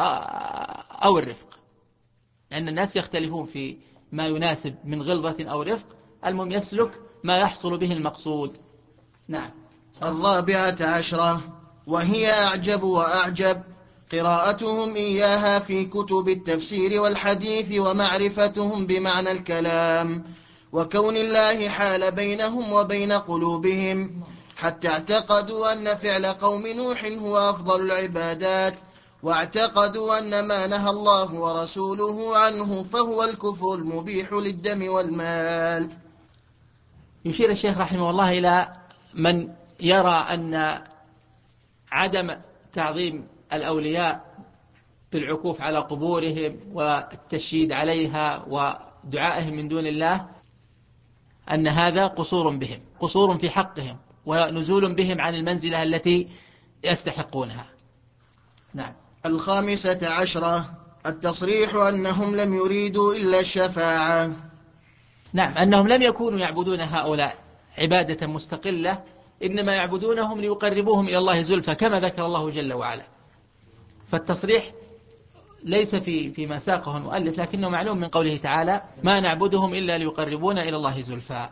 أو الرفق، لأن الناس يختلفون في ما يناسب من غلظة أو رفق، المهم يسلك ما يحصل به المقصود. نعم. الرابعة عشرة، وهي أعجب وأعجب، قراءتهم إياها في كتب التفسير والحديث ومعرفتهم بمعنى الكلام، وكون الله حال بينهم وبين قلوبهم، حتى اعتقدوا أن فعل قوم نوح هو أفضل العبادات، واعتقدوا أن ما نهى الله ورسوله عنه فهو الكفر المبيح للدم والمال. يشير الشيخ رحمه الله إلى من يرى أن عدم تعظيم الأولياء بالعكوف على قبورهم والتشييد عليها ودعائهم من دون الله، أن هذا قصور بهم، قصور في حقهم، ونزول بهم عن المنزلة التي يستحقونها. نعم. الخامسة عشرة، التصريح أنهم لم يريدوا إلا الشفاعة. نعم، أنهم لم يكونوا يعبدون هؤلاء عبادة مستقلة، إنما يعبدونهم ليقربوهم إلى الله زلفى كما ذكر الله جل وعلا. فالتصريح ليس فيما ساقه المؤلف، لكنه معلوم من قوله تعالى: ما نعبدهم إلا ليقربونا إلى الله زلفى.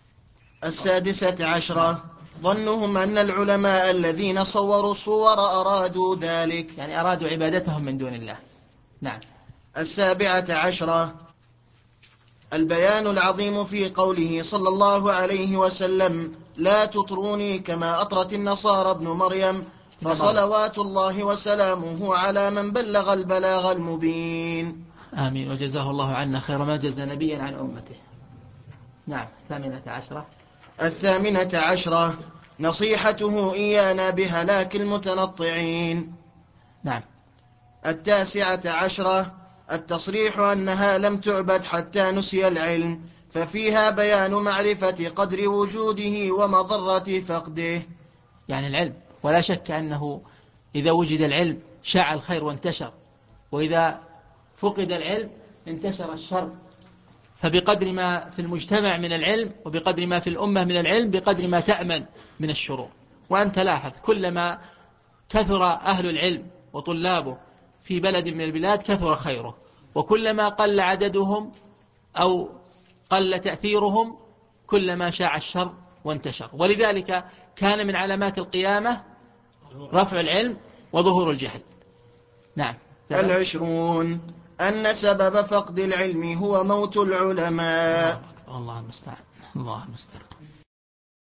السادسة عشرة، ظنهم أن العلماء الذين صوروا الصور أرادوا ذلك، يعني أرادوا عبادتهم من دون الله. نعم. السابعة عشرة، البيان العظيم في قوله صلى الله عليه وسلم: لا تطروني كما أطرت النصارى ابن مريم، فصلوات الله وسلامه على من بلغ البلاغ المبين. آمين، وجزاه الله عنا خير ما جزى نبيا عن أمته. نعم. الثامنة عشرة، نصيحته إيانا بهلاك المتنطعين. نعم. التاسعة عشرة، التصريح أنها لم تعبد حتى نسي العلم، ففيها بيان معرفة قدر وجوده ومضرة فقده. يعني العلم، ولا شك أنه إذا وجد العلم شاع الخير وانتشر، وإذا فقد العلم انتشر الشر، فبقدر ما في المجتمع من العلم وبقدر ما في الأمة من العلم بقدر ما تأمن من الشرور. وأنت لاحظ كلما كثر أهل العلم وطلابه في بلد من البلاد كثر خيره، وكلما قل عددهم أو قل تأثيرهم كلما شاع الشر وانتشر. ولذلك كان من علامات القيامة رفع العلم وظهور الجهل. نعم. العشرون، أن سبب فقد العلم هو موت العلماء. الله المستعان. الله المستعان.